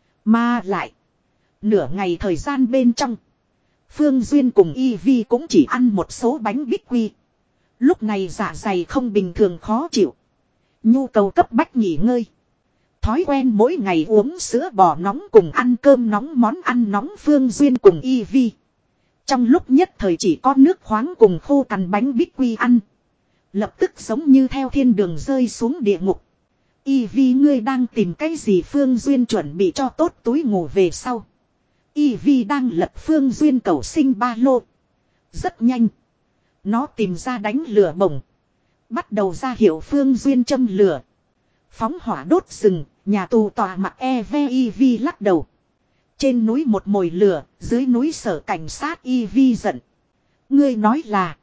Mà lại. Nửa ngày thời gian bên trong. Phương Duyên cùng Y Vi cũng chỉ ăn một số bánh bích quy. Lúc này dạ dày không bình thường khó chịu. Nhu cầu cấp bách nghỉ ngơi. Thói quen mỗi ngày uống sữa bò nóng cùng ăn cơm nóng món ăn nóng Phương Duyên cùng Y Vi. Trong lúc nhất thời chỉ có nước khoáng cùng khô cằn bánh bích quy ăn. Lập tức giống như theo thiên đường rơi xuống địa ngục. Y Vi ngươi đang tìm cái gì Phương Duyên chuẩn bị cho tốt túi ngủ về sau. Y Vi đang lật Phương Duyên cầu sinh ba lô. Rất nhanh. Nó tìm ra đánh lửa bổng. Bắt đầu ra hiệu Phương Duyên châm lửa. Phóng hỏa đốt rừng, nhà tù tòa mặt e ve Y Vi lắc đầu. Trên núi một mồi lửa, dưới núi sở cảnh sát Y Vi giận. Ngươi nói là.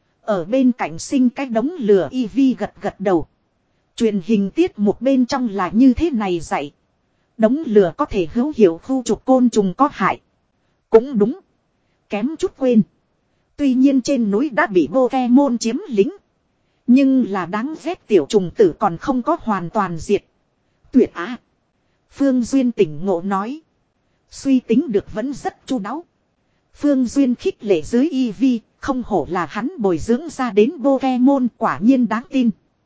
Ở bên cạnh sinh cái đống lửa Y Vi gật gật đầu. Truyền hình tiết mục bên trong là như thế này dạy. Đống lửa có thể hữu hiệu khu trục côn trùng có hại. Cũng đúng. Kém chút quên. Tuy nhiên trên núi đã bị Pokemon chiếm lĩnh. Nhưng là đáng ghét tiểu trùng tử còn không có hoàn toàn diệt. Tuyệt á. Phương Duyên tỉnh ngộ nói. Suy tính được vẫn rất chu đáo. Phương Duyên khích lệ dưới Y Vi. Không hổ là hắn bồi dưỡng ra đến Pokemon quả nhiên đáng tin.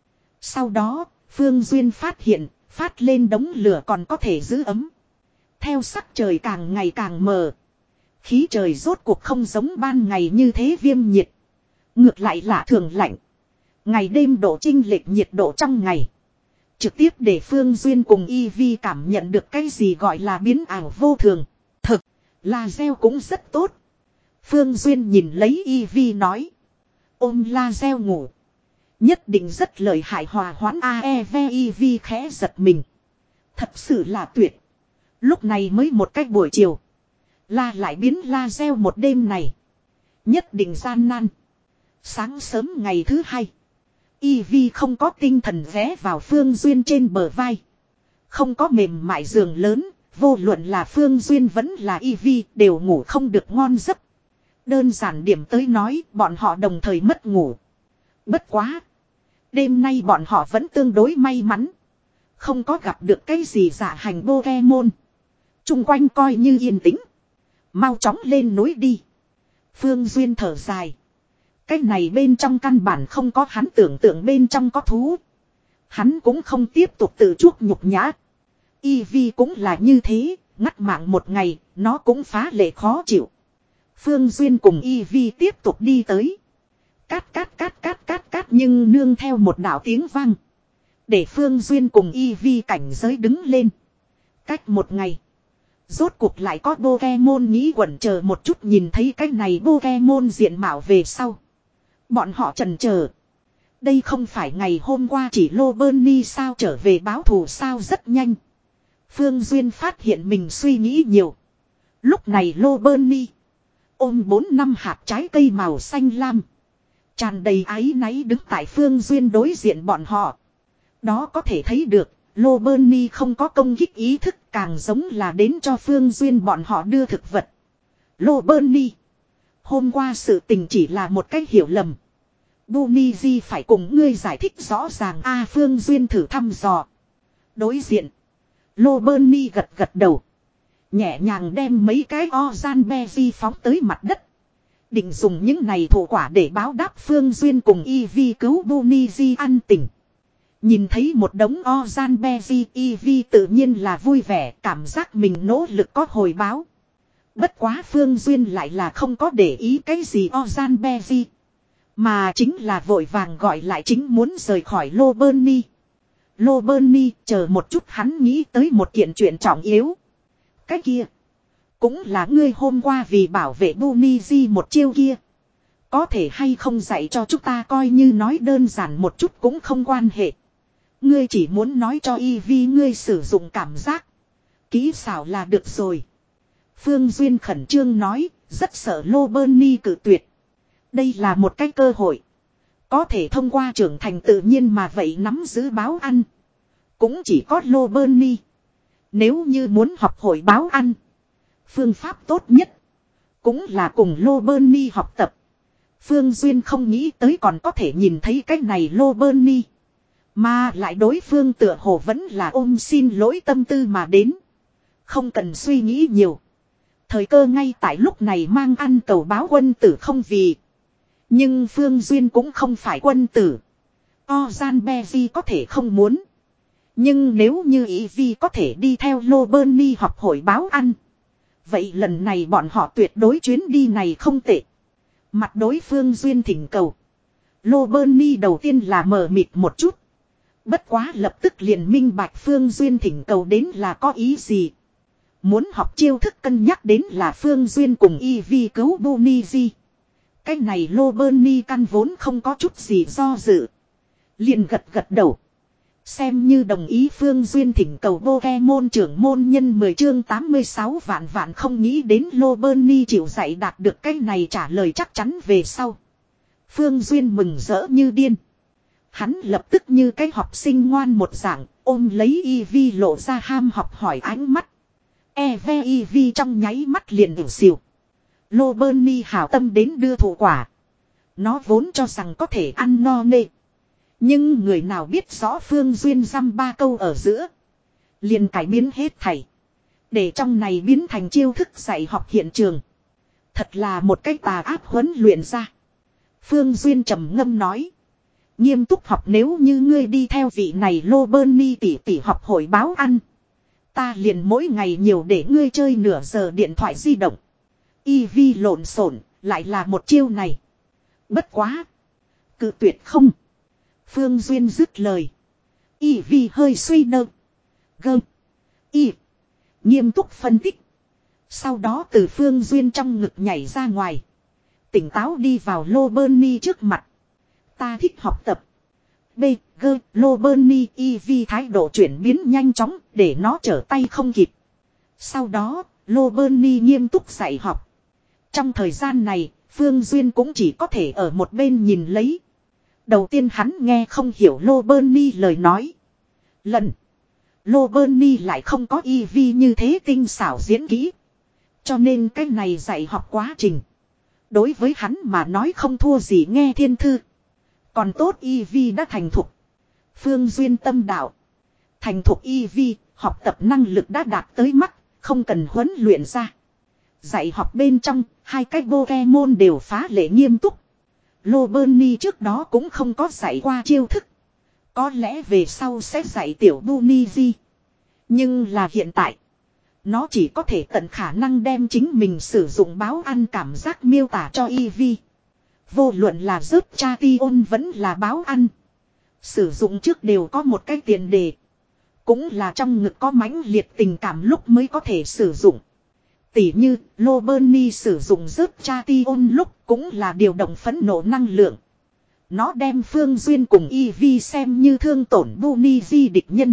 Sau đó, Phương Duyên phát hiện, phát lên đống lửa còn có thể giữ ấm. Theo sắc trời càng ngày càng mờ. Khí trời rốt cuộc không giống ban ngày như thế viêm nhiệt. Ngược lại lạ thường lạnh. Ngày đêm độ chênh lệch nhiệt độ trong ngày. Trực tiếp để Phương Duyên cùng Y Vi cảm nhận được cái gì gọi là biến ảo vô thường. Thực, laser cũng rất tốt. Phương Duyên nhìn lấy Y Vi nói. Ôm laser ngủ. Nhất định rất lợi hại hòa hoãn a e ve Y Vi khẽ giật mình. Thật sự là tuyệt. Lúc này mới một cách buổi chiều. La lại biến laser một đêm này. Nhất định gian nan. Sáng sớm ngày thứ hai. Y Vi không có tinh thần ghé vào Phương Duyên trên bờ vai. Không có mềm mại giường lớn. Vô luận là Phương Duyên vẫn là Y Vi đều ngủ không được ngon giấc. Đơn giản điểm tới nói bọn họ đồng thời mất ngủ. Bất quá. Đêm nay bọn họ vẫn tương đối may mắn. Không có gặp được cái gì dạ hành Pokemon. Trung quanh coi như yên tĩnh. Mau chóng lên núi đi. Phương Duyên thở dài. Cái này bên trong căn bản không có hắn tưởng tượng bên trong có thú. Hắn cũng không tiếp tục tự chuốc nhục nhã. Y Vi cũng là như thế. Ngắt mạng một ngày. Nó cũng phá lệ khó chịu. Phương Duyên cùng Y Vi tiếp tục đi tới. Cát cát cát cát cát cát nhưng nương theo một đạo tiếng vang. Để Phương Duyên cùng Y Vi cảnh giới đứng lên. Cách một ngày. Rốt cuộc lại có Pokemon nghĩ quẩn chờ một chút nhìn thấy cái này Pokemon diện mạo về sau. Bọn họ chần chờ. Đây không phải ngày hôm qua chỉ Lô Bernie sao trở về báo thù sao rất nhanh. Phương Duyên phát hiện mình suy nghĩ nhiều. Lúc này Lô Bernie ôm bốn năm hạt trái cây màu xanh lam. Tràn đầy áy náy đứng tại Phương Duyên đối diện bọn họ. Đó có thể thấy được, Lô Bernie không có công kích ý thức càng giống là đến cho Phương Duyên bọn họ đưa thực vật. Lô Bernie. Hôm qua sự tình chỉ là một cách hiểu lầm. Bunny phải cùng ngươi giải thích rõ ràng a à, Phương Duyên thử thăm dò. Đối diện. Lô Bernie gật gật đầu. Nhẹ nhàng đem mấy cái Ozanberry phóng tới mặt đất. Định dùng những này thủ quả để báo đáp Phương Duyên cùng Y Vi cứu Bunny ăn tỉnh. Nhìn thấy một đống Ozanberry, Y Vi tự nhiên là vui vẻ, cảm giác mình nỗ lực có hồi báo. Bất quá Phương Duyên lại là không có để ý cái gì Ozanberry. Mà chính là vội vàng gọi lại chính muốn rời khỏi Lô Bernie. Lô Bernie chờ một chút hắn nghĩ tới một kiện chuyện trọng yếu. Cái kia. Cũng là ngươi hôm qua vì bảo vệ Bunny một chiêu kia. Có thể hay không dạy cho chúng ta coi như nói đơn giản một chút cũng không quan hệ. Ngươi chỉ muốn nói cho Y Vi ngươi sử dụng cảm giác. Kỹ xảo là được rồi. Phương Duyên khẩn trương nói, rất sợ Lô Bernie cự tuyệt. Đây là một cái cơ hội. Có thể thông qua trưởng thành tự nhiên mà vậy nắm giữ báo ăn. Cũng chỉ có Lô Bernie. Nếu như muốn học hội báo ăn. Phương pháp tốt nhất. Cũng là cùng Lô Bernie học tập. Phương Duyên không nghĩ tới còn có thể nhìn thấy cái này Lô Bernie. Mà lại đối phương tựa hồ vẫn là ôm xin lỗi tâm tư mà đến. Không cần suy nghĩ nhiều. Thời cơ ngay tại lúc này mang ăn cầu báo quân tử không vì. Nhưng Phương Duyên cũng không phải quân tử. Ozan Beji có thể không muốn. Nhưng nếu như ý vi có thể đi theo Lô Bernie học hội báo ăn. Vậy lần này bọn họ tuyệt đối chuyến đi này không tệ. Mặt đối phương Duyên thỉnh cầu. Lô Bernie đầu tiên là mờ mịt một chút. Bất quá lập tức liền minh bạch Phương Duyên thỉnh cầu đến là có ý gì. Muốn học chiêu thức cân nhắc đến là Phương Duyên cùng y vi cứu Buniji. Cái này Lô Bernie căn vốn không có chút gì do dự. Liền gật gật đầu. Xem như đồng ý Phương Duyên thỉnh cầu Pokemon trưởng môn nhân mười chương tám mươi sáu vạn vạn không nghĩ đến Lô Bernie chịu dạy đạt được cái này trả lời chắc chắn về sau. Phương Duyên mừng rỡ như điên. Hắn lập tức như cái học sinh ngoan một dạng ôm lấy Eevee lộ ra ham học hỏi ánh mắt. Eve Eevee trong nháy mắt liền ỉu xìu. Lô Bernie hảo tâm đến đưa thủ quả. Nó vốn cho rằng có thể ăn no nê. Nhưng người nào biết rõ Phương Duyên dăm ba câu ở giữa. Liền cải biến hết thảy. Để trong này biến thành chiêu thức dạy học hiện trường. Thật là một cái tà ác huấn luyện ra. Phương Duyên trầm ngâm nói. Nghiêm túc học nếu như ngươi đi theo vị này Lô Bernie tỷ tỷ học hội báo ăn. Ta liền mỗi ngày nhiều để ngươi chơi nửa giờ điện thoại di động. Eevee lộn xộn lại là một chiêu này. Bất quá. Cự tuyệt không. Phương Duyên dứt lời. Eevee hơi suy nơ. Gơ. Y. Nghiêm túc phân tích. Sau đó từ Phương Duyên trong ngực nhảy ra ngoài. Tỉnh táo đi vào Lô Bernie trước mặt. Ta thích học tập. B. G. Lô Bernie Eevee thái độ chuyển biến nhanh chóng để nó trở tay không kịp. Sau đó, Lô Bernie nghiêm túc dạy học. Trong thời gian này, Phương Duyên cũng chỉ có thể ở một bên nhìn lấy. Đầu tiên hắn nghe không hiểu Lô Bernie lời nói. Lần. Lô Bernie lại không có Eevee như thế tinh xảo diễn kỹ. Cho nên cái này dạy học quá trình. Đối với hắn mà nói không thua gì nghe thiên thư. Còn tốt Eevee đã thành thục. Phương Duyên tâm đạo. Thành thục Eevee, học tập năng lực đã đạt tới mắt, không cần huấn luyện ra. Dạy học bên trong, hai cái Pokemon đều phá lệ nghiêm túc. Lô Bernie trước đó cũng không có dạy qua chiêu thức. Có lẽ về sau sẽ dạy tiểu Buniji. Nhưng là hiện tại. Nó chỉ có thể tận khả năng đem chính mình sử dụng báo ăn cảm giác miêu tả cho Eevee. Vô luận là rớt cha ti ôn vẫn là báo ăn. Sử dụng trước đều có một cái tiền đề. Cũng là trong ngực có mãnh liệt tình cảm lúc mới có thể sử dụng. Tỉ như Lô Bernie sử dụng rớt cha ti ôn lúc cũng là điều động phẫn nộ năng lượng. Nó đem Phương Duyên cùng Eevee xem như thương tổn Buniji địch nhân.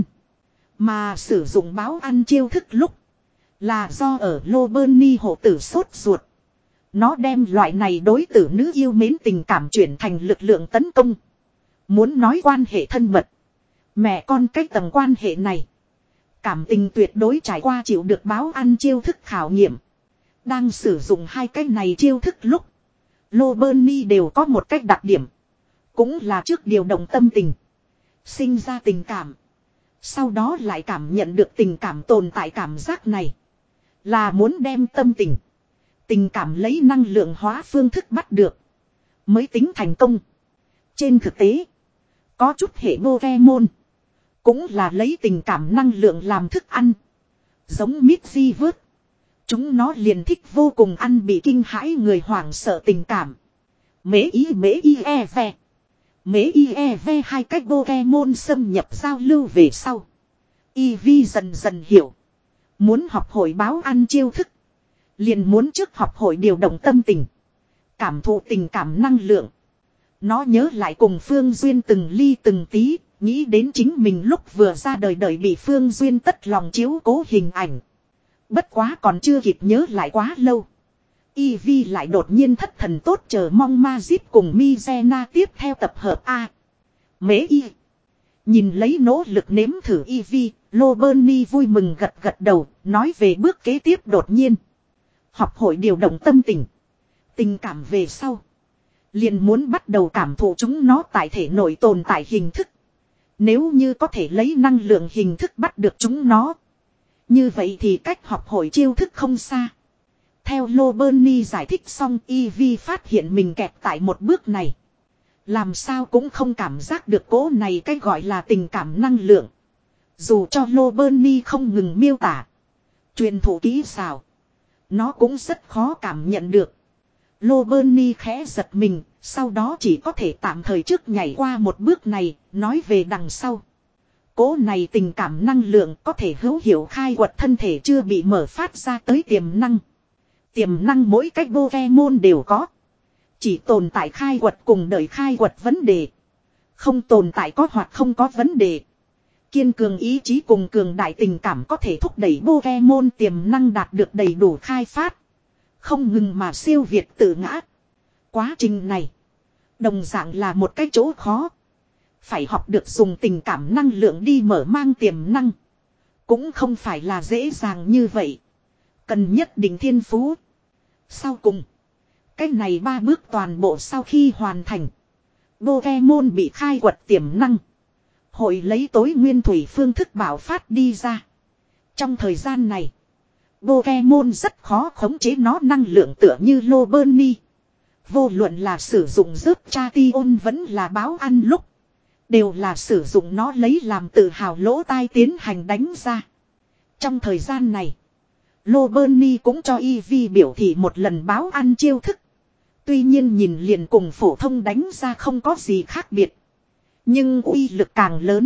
Mà sử dụng báo ăn chiêu thức lúc. Là do ở Lô Bernie hộ tử sốt ruột. Nó đem loại này đối tử nữ yêu mến tình cảm chuyển thành lực lượng tấn công. Muốn nói quan hệ thân mật. Mẹ con cách tầng quan hệ này. Cảm tình tuyệt đối trải qua chịu được báo ăn chiêu thức khảo nghiệm. Đang sử dụng hai cách này chiêu thức lúc. Lô Bernie đều có một cách đặc điểm. Cũng là trước điều động tâm tình. Sinh ra tình cảm. Sau đó lại cảm nhận được tình cảm tồn tại cảm giác này. Là muốn đem tâm tình. Tình cảm lấy năng lượng hóa phương thức bắt được. Mới tính thành công. Trên thực tế. Có chút hệ Pokemon. Cũng là lấy tình cảm năng lượng làm thức ăn. Giống Misty vớt. Chúng nó liền thích vô cùng ăn bị kinh hãi người hoảng sợ tình cảm. Mễ ý mễ y e ve. Mễ y e ve hai cách Pokemon xâm nhập giao lưu về sau. Eevee dần dần hiểu. Muốn học hội báo ăn chiêu thức. Liền muốn trước học hội điều động tâm tình. Cảm thụ tình cảm năng lượng. Nó nhớ lại cùng Phương Duyên từng ly từng tí. Nghĩ đến chính mình lúc vừa ra đời đời bị Phương Duyên tất lòng chiếu cố hình ảnh. Bất quá còn chưa kịp nhớ lại quá lâu. Eevee lại đột nhiên thất thần tốt chờ mong Magic cùng Mizena tiếp theo tập hợp A. Mễ y. Nhìn lấy nỗ lực nếm thử Eevee, Lô Bernie vui mừng gật gật đầu, nói về bước kế tiếp đột nhiên. Học hội điều động tâm tình. Tình cảm về sau. Liền muốn bắt đầu cảm thụ chúng nó tại thể nội tồn tại hình thức. Nếu như có thể lấy năng lượng hình thức bắt được chúng nó. Như vậy thì cách học hội chiêu thức không xa. Theo Lô Bernie giải thích xong, Ivy phát hiện mình kẹt tại một bước này. Làm sao cũng không cảm giác được cố này cái gọi là tình cảm năng lượng. Dù cho Lô Bernie không ngừng miêu tả. Truyền thụ kỹ xảo. Nó cũng rất khó cảm nhận được. Lô Bernie khẽ giật mình. Sau đó chỉ có thể tạm thời trước nhảy qua một bước này. Nói về đằng sau. Cố này tình cảm năng lượng có thể hữu hiệu khai quật thân thể chưa bị mở phát ra tới tiềm năng. Tiềm năng mỗi cách Pokemon đều có. Chỉ tồn tại khai quật cùng đợi khai quật vấn đề. Không tồn tại có hoặc không có vấn đề. Kiên cường ý chí cùng cường đại tình cảm có thể thúc đẩy Pokemon tiềm năng đạt được đầy đủ khai phát. Không ngừng mà siêu việt tự ngã. Quá trình này. Đồng dạng là một cái chỗ khó. Phải học được dùng tình cảm năng lượng đi mở mang tiềm năng. Cũng không phải là dễ dàng như vậy. Cần nhất định thiên phú. Sau cùng. Cái này ba bước toàn bộ sau khi hoàn thành. Pokemon bị khai quật tiềm năng. Hội lấy tối nguyên thủy phương thức bảo phát đi ra. Trong thời gian này. Pokemon rất khó khống chế nó năng lượng tựa như Lô Bernie. Vô luận là sử dụng rớt Chation vẫn là báo ăn lúc. Đều là sử dụng nó lấy làm tự hào lỗ tai tiến hành đánh ra. Trong thời gian này. Lô Bernie cũng cho Eevee biểu thị một lần báo ăn chiêu thức. Tuy nhiên nhìn liền cùng phổ thông đánh ra không có gì khác biệt. Nhưng uy lực càng lớn.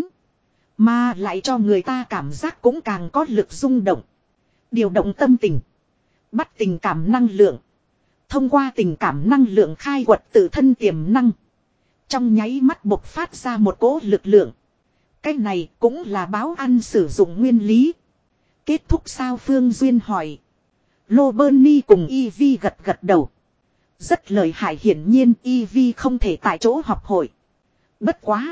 Mà lại cho người ta cảm giác cũng càng có lực rung động. Điều động tâm tình. Bắt tình cảm năng lượng. Thông qua tình cảm năng lượng khai quật tự thân tiềm năng. Trong nháy mắt bộc phát ra một cỗ lực lượng. Cái này cũng là báo ăn sử dụng nguyên lý. Kết thúc sao Phương Duyên hỏi. Lô Bernie cùng Eevee gật gật đầu. Rất lợi hại hiển nhiên Eevee không thể tại chỗ học hội. Bất quá.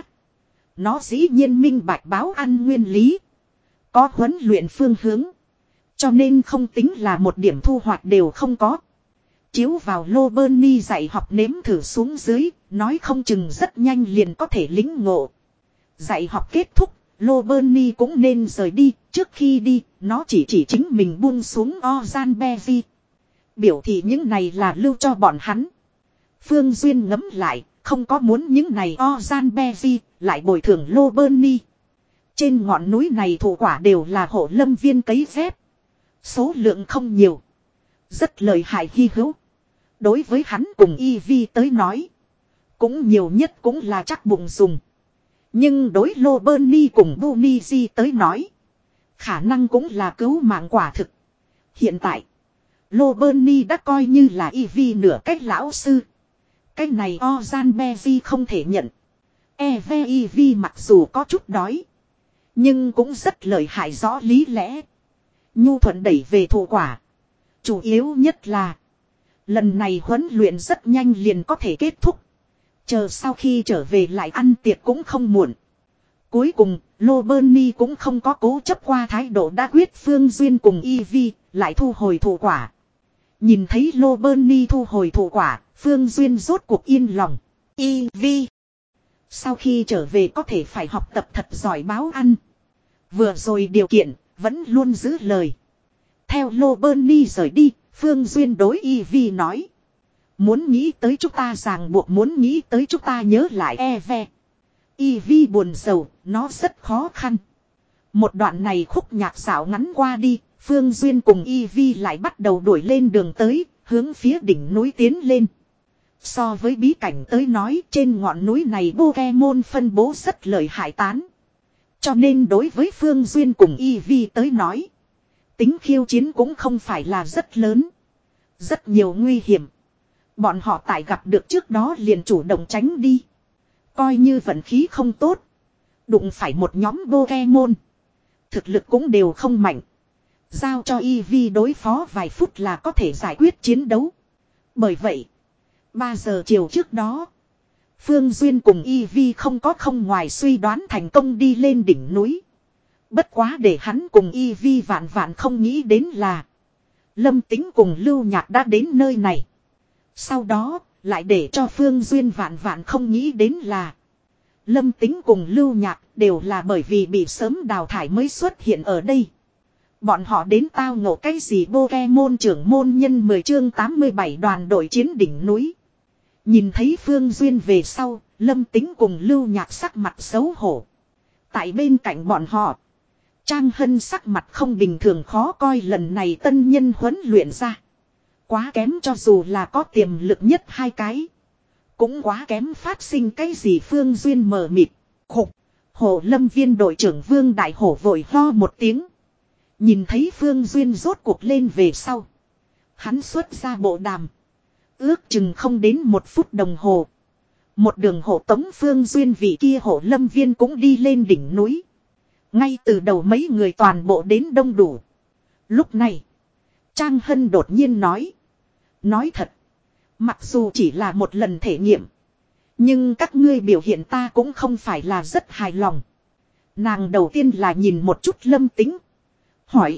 Nó dĩ nhiên minh bạch báo ăn nguyên lý. Có huấn luyện phương hướng. Cho nên không tính là một điểm thu hoạch đều không có. Chiếu vào Lô Bernie dạy học nếm thử xuống dưới. Nói không chừng rất nhanh liền có thể lĩnh ngộ. Dạy học kết thúc. Lô Bernie cũng nên rời đi. Trước khi đi. Nó chỉ chỉ chính mình buông xuống Ozanbevi. Biểu thị những này là lưu cho bọn hắn. Phương Duyên ngấm lại. Không có muốn những này Ozanbevi. Lại bồi thường Lô Bernie. Trên ngọn núi này thủ quả đều là hộ lâm viên cấy phép. Số lượng không nhiều. Rất lợi hại hy hữu. Đối với hắn cùng Eevee tới nói. Cũng nhiều nhất cũng là chắc bụng dùng. Nhưng đối Lô Bernie cùng Bunisi tới nói. Khả năng cũng là cứu mạng quả thực. Hiện tại. Lô Bernie đã coi như là Eevee nửa cách lão sư. Cái này Ozanbevi không thể nhận. Eevee mặc dù có chút đói. Nhưng cũng rất lợi hại rõ lý lẽ. Nhu thuận đẩy về thủ quả. Chủ yếu nhất là. Lần này huấn luyện rất nhanh liền có thể kết thúc. Chờ sau khi trở về lại ăn tiệc cũng không muộn. Cuối cùng, Lô Bernie cũng không có cố chấp qua thái độ đã quyết Phương Duyên cùng Eevee, lại thu hồi thủ quả. Nhìn thấy Lô Bernie thu hồi thủ quả, Phương Duyên rốt cuộc yên lòng. Eevee. Sau khi trở về có thể phải học tập thật giỏi báo ăn. Vừa rồi điều kiện, vẫn luôn giữ lời. Theo Lô Bernie rời đi, Phương Duyên đối Eevee nói. Muốn nghĩ tới chúng ta ràng buộc muốn nghĩ tới chúng ta nhớ lại Eve. Eevee buồn rầu, nó rất khó khăn. Một đoạn này khúc nhạc xảo ngắn qua đi, Phương Duyên cùng Eevee lại bắt đầu đuổi lên đường tới, hướng phía đỉnh núi tiến lên. So với bí cảnh tới nói trên ngọn núi này Pokemon phân bố rất lợi hại tán. Cho nên đối với Phương Duyên cùng Eevee tới nói. Tính khiêu chiến cũng không phải là rất lớn. Rất nhiều nguy hiểm. Bọn họ tại gặp được trước đó liền chủ động tránh đi. Coi như vận khí không tốt. Đụng phải một nhóm Pokemon. Thực lực cũng đều không mạnh. Giao cho Eevee đối phó vài phút là có thể giải quyết chiến đấu. Bởi vậy. ba giờ chiều trước đó. Phương Duyên cùng Eevee không có không ngoài suy đoán thành công đi lên đỉnh núi. Bất quá để hắn cùng Eevee vạn vạn không nghĩ đến là. Lâm Tính cùng Lưu Nhạc đã đến nơi này. Sau đó, lại để cho Phương Duyên vạn vạn không nghĩ đến là Lâm Tính cùng Lưu Nhạc đều là bởi vì bị sớm đào thải mới xuất hiện ở đây. Bọn họ đến tao ngộ cái gì Pokemon trưởng môn nhân mười chương tám mươi bảy đoàn đội chiến đỉnh núi. Nhìn thấy Phương Duyên về sau, Lâm Tính cùng Lưu Nhạc sắc mặt xấu hổ. Tại bên cạnh bọn họ, Trang Hân sắc mặt không bình thường khó coi, lần này tân nhân huấn luyện ra. Quá kém, cho dù là có tiềm lực nhất hai cái. Cũng quá kém, phát sinh cái gì Phương Duyên mờ mịt. Khục, Hồ Lâm viên đội trưởng Vương Đại Hổ vội ho một tiếng. Nhìn thấy Phương Duyên rốt cuộc lên về sau. Hắn xuất ra bộ đàm. Ước chừng không đến một phút đồng hồ. Một đường hộ tống Phương Duyên vị kia Hồ Lâm viên cũng đi lên đỉnh núi. Ngay từ đầu mấy người toàn bộ đến đông đủ. Lúc này, Trang Hân đột nhiên nói. Nói thật, mặc dù chỉ là một lần thể nghiệm, nhưng các ngươi biểu hiện ta cũng không phải là rất hài lòng. Nàng đầu tiên là nhìn một chút Lâm Tính. Hỏi,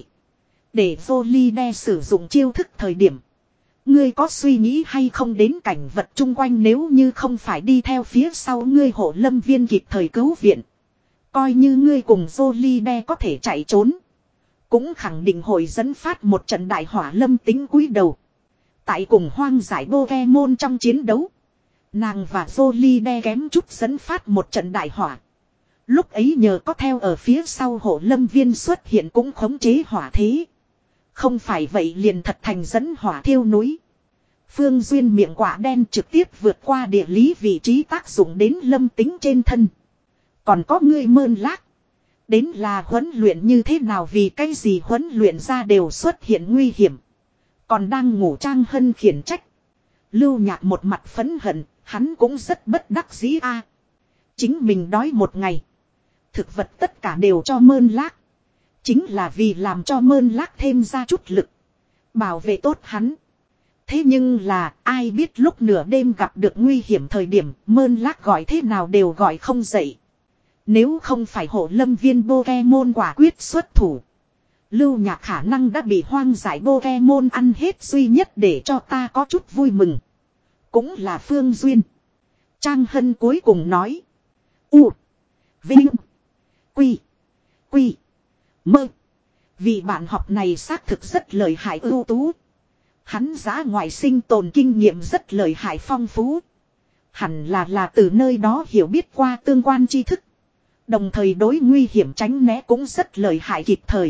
để Jolide sử dụng chiêu thức thời điểm, ngươi có suy nghĩ hay không đến cảnh vật chung quanh, nếu như không phải đi theo phía sau ngươi hộ lâm viên kịp thời cứu viện. Coi như ngươi cùng Jolide có thể chạy trốn, cũng khẳng định hội dẫn phát một trận đại hỏa. Lâm Tính cúi đầu. Tại cùng hoang giải Pokemon trong chiến đấu, nàng và Jolide kém chút dẫn phát một trận đại hỏa. Lúc ấy nhờ có theo ở phía sau hộ lâm viên xuất hiện cũng khống chế hỏa thế. Không phải vậy liền thật thành dẫn hỏa thiêu núi. Phương Duyên miệng quả đen trực tiếp vượt qua địa lý vị trí tác dụng đến Lâm Tính trên thân. Còn có ngươi Mơn Lác. Đến là huấn luyện như thế nào, vì cái gì huấn luyện ra đều xuất hiện nguy hiểm. Còn đang ngủ Trang Hân khiển trách. Lưu Nhạc một mặt phẫn hận, hắn cũng rất bất đắc dĩ a. Chính mình đói một ngày. Thực vật tất cả đều cho Mơn Lác. Chính là vì làm cho Mơn Lác thêm ra chút lực. Bảo vệ tốt hắn. Thế nhưng là ai biết lúc nửa đêm gặp được nguy hiểm thời điểm Mơn Lác gọi thế nào đều gọi không dậy. Nếu không phải hộ lâm viên Pokemon quả quyết xuất thủ, Lưu Nhạc khả năng đã bị hoang giải Pokemon ăn hết. Duy nhất để cho ta có chút vui mừng cũng là Phương Duyên. Trang Hân cuối cùng nói. U. Vinh. Quy. Quy. Mơ. Vì bạn học này xác thực rất lợi hại ưu tú. Hắn dã ngoại sinh tồn kinh nghiệm rất lợi hại phong phú. Hẳn là là từ nơi đó hiểu biết qua tương quan tri thức. Đồng thời đối nguy hiểm tránh né cũng rất lợi hại kịp thời.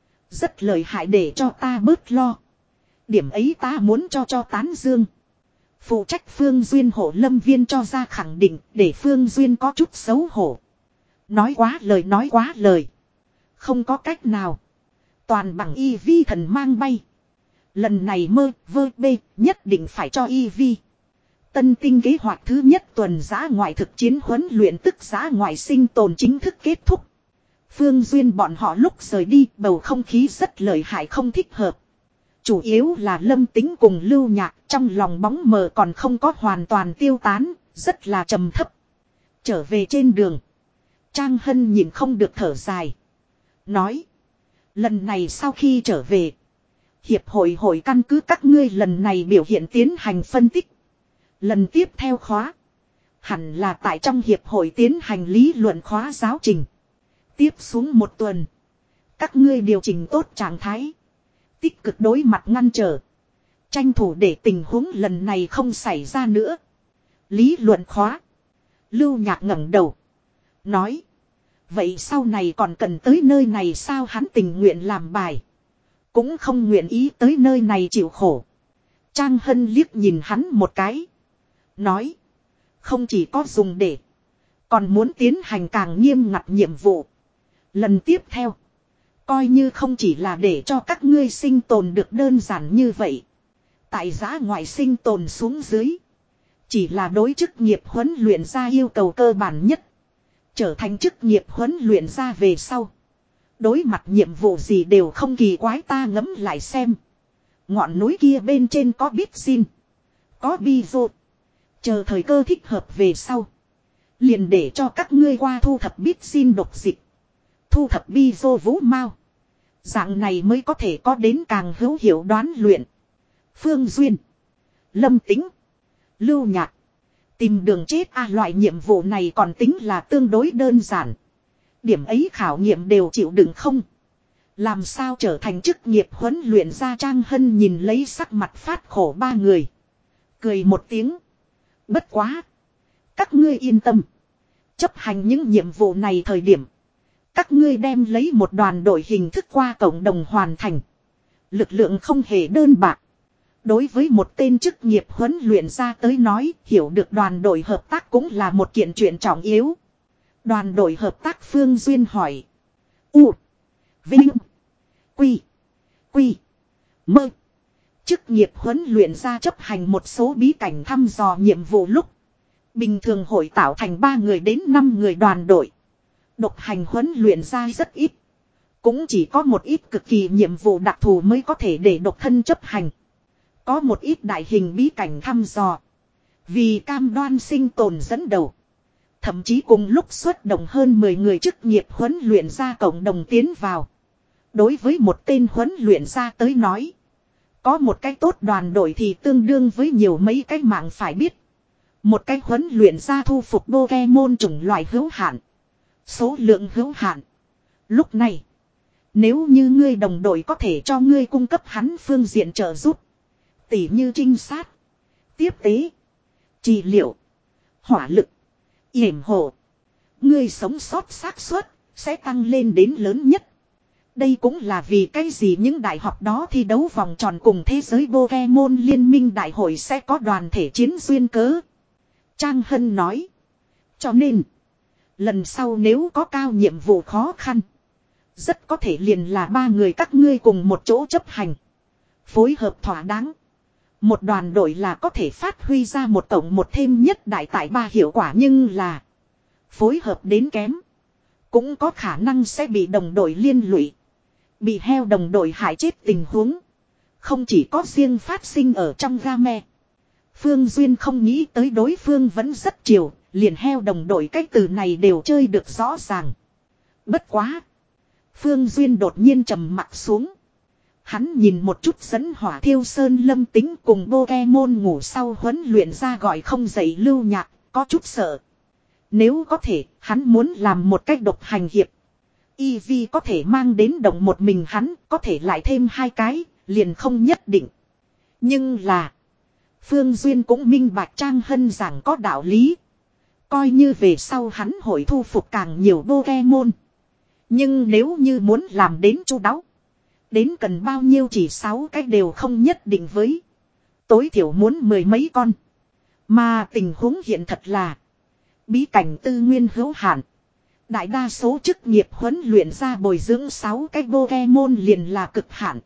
Rất lợi hại để cho ta bớt lo. Điểm ấy ta muốn cho cho tán dương. Phụ trách Phương Duyên hộ lâm viên cho ra khẳng định để Phương Duyên có chút xấu hổ. Nói quá lời nói quá lời. Không có cách nào. Toàn bằng y vi thần mang bay. Lần này mơ vơ bê nhất định phải cho y vi. Tân tinh kế hoạch thứ nhất tuần giã ngoại thực chiến huấn luyện tức giã ngoại sinh tồn chính thức kết thúc. Phương Duyên bọn họ lúc rời đi bầu không khí rất lợi hại không thích hợp. Chủ yếu là Lâm Tính cùng Lưu Nhạc trong lòng bóng mờ còn không có hoàn toàn tiêu tán, rất là trầm thấp. Trở về trên đường, Trang Hân nhìn không được thở dài. Nói, lần này sau khi trở về, hiệp hội hội căn cứ các ngươi lần này biểu hiện tiến hành phân tích. Lần tiếp theo khóa, hẳn là tại trong hiệp hội tiến hành lý luận khóa giáo trình. Tiếp xuống một tuần, các ngươi điều chỉnh tốt trạng thái. Tích cực đối mặt ngăn trở. Tranh thủ để tình huống lần này không xảy ra nữa. Lý luận khóa. Lưu Nhạc ngẩng đầu. Nói. Vậy sau này còn cần tới nơi này sao? Hắn tình nguyện làm bài. Cũng không nguyện ý tới nơi này chịu khổ. Trang Hân liếc nhìn hắn một cái. Nói. Không chỉ có dùng để. Còn muốn tiến hành càng nghiêm ngặt nhiệm vụ. Lần tiếp theo. Coi như không chỉ là để cho các ngươi sinh tồn được đơn giản như vậy. Tại giã ngoại sinh tồn xuống dưới. Chỉ là đối chức nghiệp huấn luyện ra yêu cầu cơ bản nhất. Trở thành chức nghiệp huấn luyện ra về sau. Đối mặt nhiệm vụ gì đều không kỳ quái, ta ngẫm lại xem. Ngọn núi kia bên trên có bít xin. Có bi rô. Chờ thời cơ thích hợp về sau. Liền để cho các ngươi qua thu thập bít xin độc dịch. Thu thập bi rô vũ mau. Dạng này mới có thể có đến càng hữu hiệu đoán luyện. Phương Duyên, Lâm Tĩnh, Lưu Nhạc. Tìm đường chết a loại nhiệm vụ này còn tính là tương đối đơn giản. Điểm ấy khảo nghiệm đều chịu đựng không. Làm sao trở thành chức nghiệp huấn luyện ra. Trang Hân nhìn lấy sắc mặt phát khổ ba người. Cười một tiếng. Bất quá. Các ngươi yên tâm. Chấp hành những nhiệm vụ này thời điểm. Các ngươi đem lấy một đoàn đội hình thức qua cộng đồng hoàn thành. Lực lượng không hề đơn bạc. Đối với một tên chức nghiệp huấn luyện ra tới nói, hiểu được đoàn đội hợp tác cũng là một kiện chuyện trọng yếu. Đoàn đội hợp tác Phương Duyên hỏi. U. Vinh. Quy. Quy. Mơ. Chức nghiệp huấn luyện ra chấp hành một số bí cảnh thăm dò nhiệm vụ lúc. Bình thường hội tạo thành ba người đến năm người đoàn đội. Độc hành huấn luyện ra rất ít. Cũng chỉ có một ít cực kỳ nhiệm vụ đặc thù mới có thể để độc thân chấp hành. Có một ít đại hình bí cảnh thăm dò. Vì cam đoan sinh tồn dẫn đầu. Thậm chí cùng lúc xuất động hơn mười người chức nghiệp huấn luyện ra cộng đồng tiến vào. Đối với một tên huấn luyện ra tới nói. Có một cái tốt đoàn đội thì tương đương với nhiều mấy cái mạng phải biết. Một cái huấn luyện ra thu phục Pokemon chủng loại hữu hạn. Số lượng hữu hạn. Lúc này. Nếu như ngươi đồng đội có thể cho ngươi cung cấp hắn phương diện trợ giúp. Tỉ như trinh sát. Tiếp tế. Trị liệu. Hỏa lực. Yểm hộ. Ngươi sống sót xác suất sẽ tăng lên đến lớn nhất. Đây cũng là vì cái gì những đại học đó thi đấu vòng tròn cùng thế giới Pokemon liên minh đại hội sẽ có đoàn thể chiến duyên cớ. Trang Hân nói. Cho nên. Lần sau nếu có cao nhiệm vụ khó khăn. Rất có thể liền là ba người các ngươi cùng một chỗ chấp hành. Phối hợp thỏa đáng. Một đoàn đội là có thể phát huy ra một tổng một thêm nhất đại tại ba hiệu quả nhưng là. Phối hợp đến kém. Cũng có khả năng sẽ bị đồng đội liên lụy. Bị heo đồng đội hại chết tình huống. Không chỉ có riêng phát sinh ở trong game. Phương Duyên không nghĩ tới đối phương vẫn rất chiều. Liền heo đồng đội cái từ này đều chơi được rõ ràng. Bất quá. Phương Duyên đột nhiên trầm mặt xuống. Hắn nhìn một chút dẫn hỏa thiêu sơn Lâm Tính cùng Pokemon ngủ sau huấn luyện ra gọi không dậy Lưu Nhạc, có chút sợ. Nếu có thể, hắn muốn làm một cách độc hành hiệp. Eevee có thể mang đến động một mình hắn, có thể lại thêm hai cái, liền không nhất định. Nhưng là, Phương Duyên cũng minh bạch Trang Hân giảng có đạo lý. Coi như về sau hắn hội thu phục càng nhiều Pokemon. Nhưng nếu như muốn làm đến chu đáo. Đến cần bao nhiêu chỉ sáu cái đều không nhất định với. Tối thiểu muốn mười mấy con. Mà tình huống hiện thật là. Bí cảnh tư nguyên hữu hạn. Đại đa số chức nghiệp huấn luyện ra bồi dưỡng sáu cái Pokemon liền là cực hạn.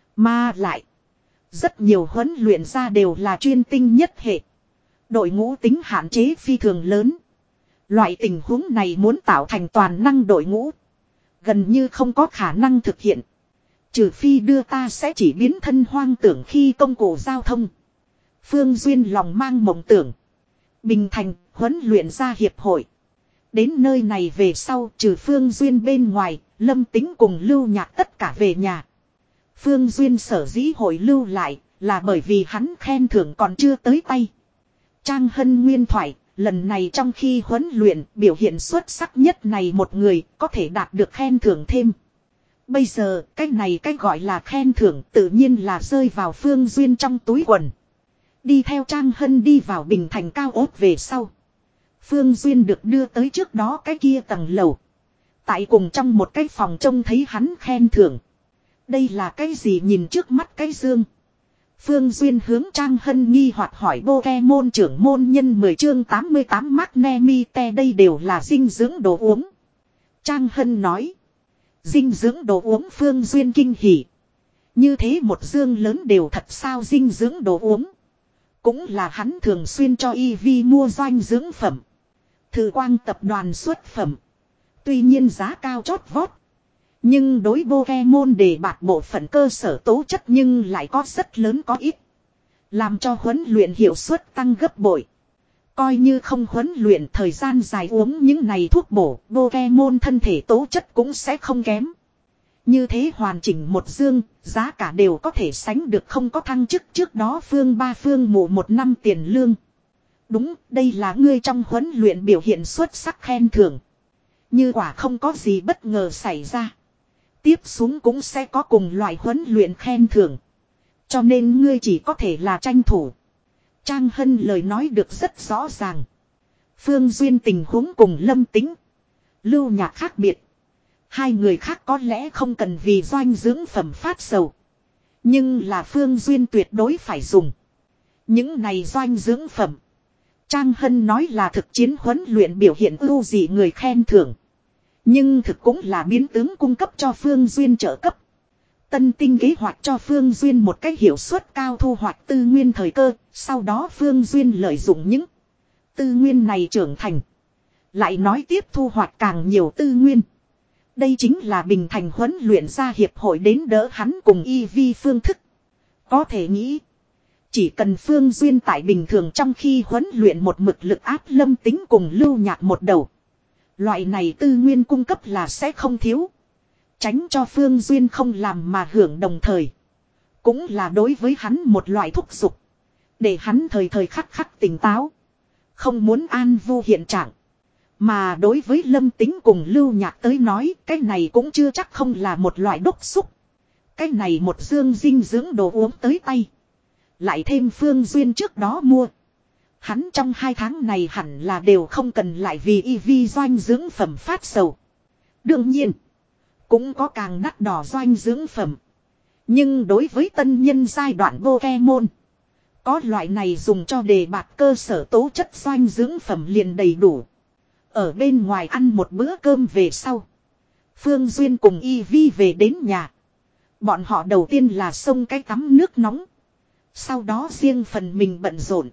Mà lại. Rất nhiều huấn luyện ra đều là chuyên tinh nhất hệ. Đội ngũ tính hạn chế phi thường lớn. Loại tình huống này muốn tạo thành toàn năng đội ngũ. Gần như không có khả năng thực hiện. Trừ phi đưa ta sẽ chỉ biến thân hoang tưởng khi công cụ giao thông. Phương Duyên lòng mang mộng tưởng. Bình Thành huấn luyện ra hiệp hội. Đến nơi này về sau trừ Phương Duyên bên ngoài, Lâm Tính cùng Lưu Nhạc tất cả về nhà. Phương Duyên sở dĩ hội lưu lại là bởi vì hắn khen thưởng còn chưa tới tay. Trang Hân nguyên thoại, lần này trong khi huấn luyện biểu hiện xuất sắc nhất này một người có thể đạt được khen thưởng thêm. Bây giờ cái này cái gọi là khen thưởng tự nhiên là rơi vào Phương Duyên trong túi quần. Đi theo Trang Hân đi vào Bình Thành cao ốt về sau. Phương Duyên được đưa tới trước đó cái kia tầng lầu. Tại cùng trong một cái phòng trông thấy hắn khen thưởng. Đây là cái gì nhìn trước mắt cái dương. Phương Duyên hướng Trang Hân nghi hoặc hỏi Pokemon trưởng môn nhân mười chương tám mươi tám Magnemite đây đều là dinh dưỡng đồ uống. Trang Hân nói. Dinh dưỡng đồ uống Phương Duyên kinh hỉ. Như thế một dương lớn đều thật sao dinh dưỡng đồ uống. Cũng là hắn thường xuyên cho Eevee mua doanh dưỡng phẩm. Thử quang tập đoàn xuất phẩm. Tuy nhiên giá cao chót vót. Nhưng đối Pokemon đề bạt bộ phận cơ sở tố chất nhưng lại có rất lớn có ít. Làm cho huấn luyện hiệu suất tăng gấp bội. Coi như không huấn luyện thời gian dài uống những này thuốc bổ, Pokemon thân thể tố chất cũng sẽ không kém. Như thế hoàn chỉnh một dương, giá cả đều có thể sánh được không có thăng chức trước đó Phương Ba Phương mụ một năm tiền lương. Đúng, đây là ngươi trong huấn luyện biểu hiện xuất sắc khen thưởng. Như quả không có gì bất ngờ xảy ra. Tiếp xuống cũng sẽ có cùng loại huấn luyện khen thưởng. Cho nên ngươi chỉ có thể là tranh thủ. Trang Hân lời nói được rất rõ ràng. Phương Duyên tình huống cùng Lâm Tính, Lưu Nhạc khác biệt. Hai người khác có lẽ không cần vì doanh dưỡng phẩm phát sầu. Nhưng là Phương Duyên tuyệt đối phải dùng. Những này doanh dưỡng phẩm, Trang Hân nói là thực chiến huấn luyện biểu hiện ưu dị người khen thưởng. Nhưng thực cũng là biến tướng cung cấp cho Phương Duyên trợ cấp. Tân tinh kế hoạch cho Phương Duyên một cách hiệu suất cao thu hoạch tư nguyên thời cơ. Sau đó Phương Duyên lợi dụng những tư nguyên này trưởng thành. Lại nói tiếp thu hoạch càng nhiều tư nguyên. Đây chính là Bình Thành huấn luyện ra hiệp hội đến đỡ hắn cùng y vi phương thức. Có thể nghĩ, chỉ cần Phương Duyên tại bình thường trong khi huấn luyện một mực lực áp Lâm Tính cùng Lưu Nhạc một đầu. Loại này tư nguyên cung cấp là sẽ không thiếu. Tránh cho Phương Duyên không làm mà hưởng đồng thời. Cũng là đối với hắn một loại thúc giục. Để hắn thời thời khắc khắc tỉnh táo. Không muốn an vô hiện trạng. Mà đối với Lâm Tính cùng Lưu Nhạc tới nói, cái này cũng chưa chắc không là một loại đốc xúc. Cái này một dương dinh dưỡng đồ uống tới tay. Lại thêm Phương Duyên trước đó mua. Hắn trong hai tháng này hẳn là đều không cần lại vì y vi doanh dưỡng phẩm phát sầu. Đương nhiên, cũng có càng đắt đỏ doanh dưỡng phẩm. Nhưng đối với tân nhân giai đoạn Pokemon, có loại này dùng cho đề bạt cơ sở tố chất doanh dưỡng phẩm liền đầy đủ. Ở bên ngoài ăn một bữa cơm về sau, Phương Duyên cùng Y Vi về đến nhà. Bọn họ đầu tiên là xông cái tắm nước nóng. Sau đó riêng phần mình bận rộn.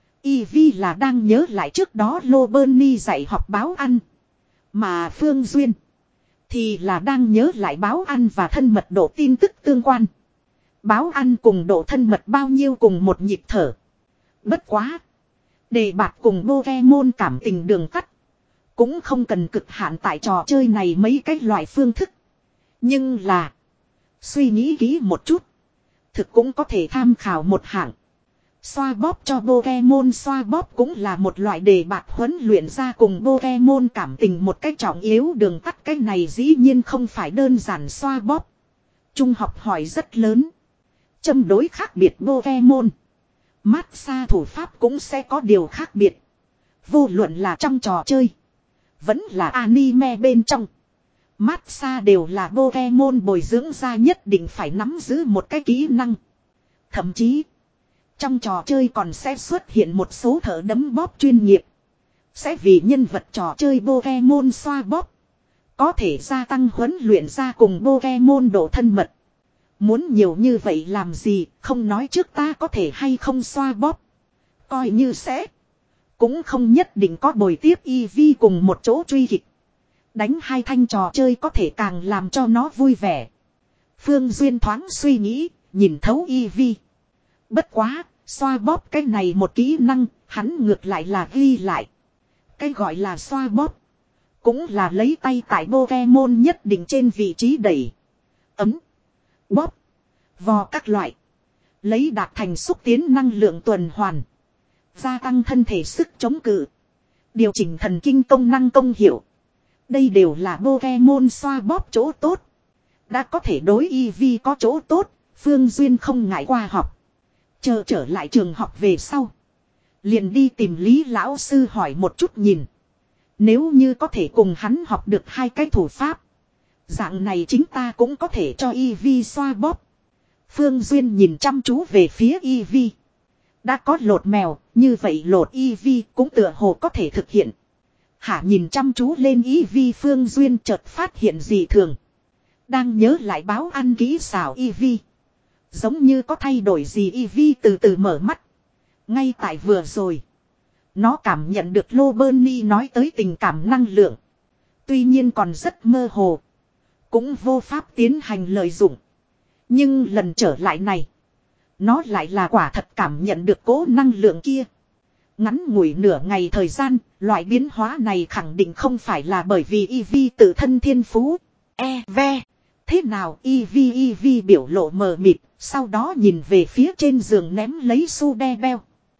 Y Vi là đang nhớ lại trước đó Lô Bernie dạy học báo ăn. Mà Phương Duyên thì là đang nhớ lại báo ăn và thân mật độ tin tức tương quan. Báo ăn cùng độ thân mật bao nhiêu cùng một nhịp thở. Bất quá, đề bạt cùng Pokemon cảm tình đường tắt. Cũng không cần cực hạn tại trò chơi này mấy cái loại phương thức. Nhưng là, suy nghĩ kỹ một chút, thực cũng có thể tham khảo một hạng. Xoa bóp cho Pokemon xoa bóp cũng là một loại đề bạt huấn luyện ra cùng Pokemon cảm tình một cách trọng yếu đường tắt. Cái này dĩ nhiên không phải đơn giản xoa bóp. Trung học hỏi rất lớn. Châm đối khác biệt Pokemon, massage thủ pháp cũng sẽ có điều khác biệt. Vô luận là trong trò chơi, vẫn là anime bên trong, massage đều là Pokemon bồi dưỡng ra nhất định phải nắm giữ một cái kỹ năng. Thậm chí, trong trò chơi còn sẽ xuất hiện một số thợ đấm bóp chuyên nghiệp. Sẽ vì nhân vật trò chơi Pokemon xoa bóp. Có thể gia tăng huấn luyện ra cùng Pokemon độ thân mật. Muốn nhiều như vậy làm gì, không nói trước ta có thể hay không xoa bóp. Coi như sẽ. Cũng không nhất định có bồi tiếp y vi cùng một chỗ truy kịch. Đánh hai thanh trò chơi có thể càng làm cho nó vui vẻ. Phương Duyên thoáng suy nghĩ, nhìn thấu y vi. Bất quá, xoa bóp cái này một kỹ năng, hắn ngược lại là ghi lại. Cái gọi là xoa bóp, cũng là lấy tay tại Pokemon nhất định trên vị trí đẩy, ấm, bóp, vò các loại. Lấy đạt thành xúc tiến năng lượng tuần hoàn. Gia tăng thân thể sức chống cự. Điều chỉnh thần kinh công năng công hiệu. Đây đều là Pokemon xoa bóp chỗ tốt. Đã có thể đối y vi có chỗ tốt, Phương Duyên không ngại qua học. Chờ trở lại trường học về sau, liền đi tìm Lý lão sư hỏi một chút nhìn. Nếu như có thể cùng hắn học được hai cái thủ pháp, dạng này chính ta cũng có thể cho y vi xoa bóp. Phương Duyên nhìn chăm chú về phía y vi. Đã có lột mèo, như vậy lột y vi cũng tựa hồ có thể thực hiện. Hả nhìn chăm chú lên y vi, Phương Duyên chợt phát hiện gì thường. Đang nhớ lại báo ăn kỹ xảo y vi. Giống như có thay đổi gì, y vi từ từ mở mắt. Ngay tại vừa rồi, nó cảm nhận được Lô Bernie nói tới tình cảm năng lượng. Tuy nhiên còn rất mơ hồ, cũng vô pháp tiến hành lợi dụng. Nhưng lần trở lại này, nó lại là quả thật cảm nhận được cố năng lượng kia. Ngắn ngủi nửa ngày thời gian, loại biến hóa này khẳng định không phải là bởi vì y vi tự thân thiên phú. E, V. Thế nào Eevee Eevee biểu lộ mờ mịt, sau đó nhìn về phía trên giường ném lấy Sudebell.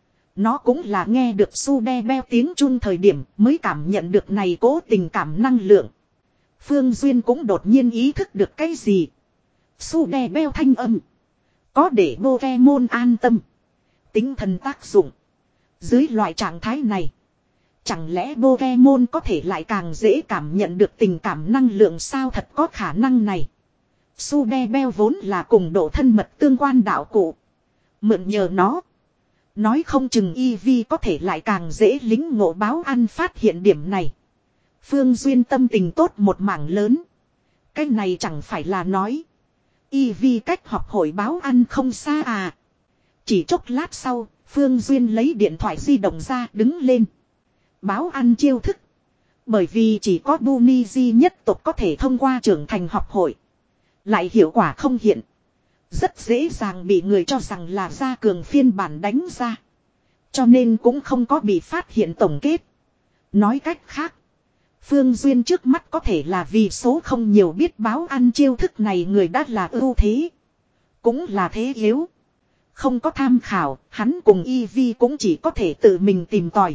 Nó cũng là nghe được Sudebell tiếng chun thời điểm mới cảm nhận được này cố tình cảm năng lượng. Phương Duyên cũng đột nhiên ý thức được cái gì. Sudebell thanh âm. Có để Pokemon an tâm. Tính thần tác dụng. Dưới loại trạng thái này. Chẳng lẽ Pokemon có thể lại càng dễ cảm nhận được tình cảm năng lượng sao thật có khả năng này. Sudebell vốn là cùng độ thân mật tương quan đạo cụ. Mượn nhờ nó. Nói không chừng Eevee có thể lại càng dễ lính ngộ báo ăn phát hiện điểm này. Phương Duyên tâm tình tốt một mảng lớn. Cái này chẳng phải là nói. Eevee cách học hội báo ăn không xa à. Chỉ chốc lát sau, Phương Duyên lấy điện thoại di động ra đứng lên. Báo ăn chiêu thức. Bởi vì chỉ có Buniji nhất tộc có thể thông qua trưởng thành học hội. Lại hiệu quả không hiện. Rất dễ dàng bị người cho rằng là gia cường phiên bản đánh ra. Cho nên cũng không có bị phát hiện tổng kết. Nói cách khác. Phương Duyên trước mắt có thể là vì số không nhiều biết báo ăn chiêu thức này người đã là ưu thế. Cũng là thế yếu. Không có tham khảo, hắn cùng Eevee cũng chỉ có thể tự mình tìm tòi.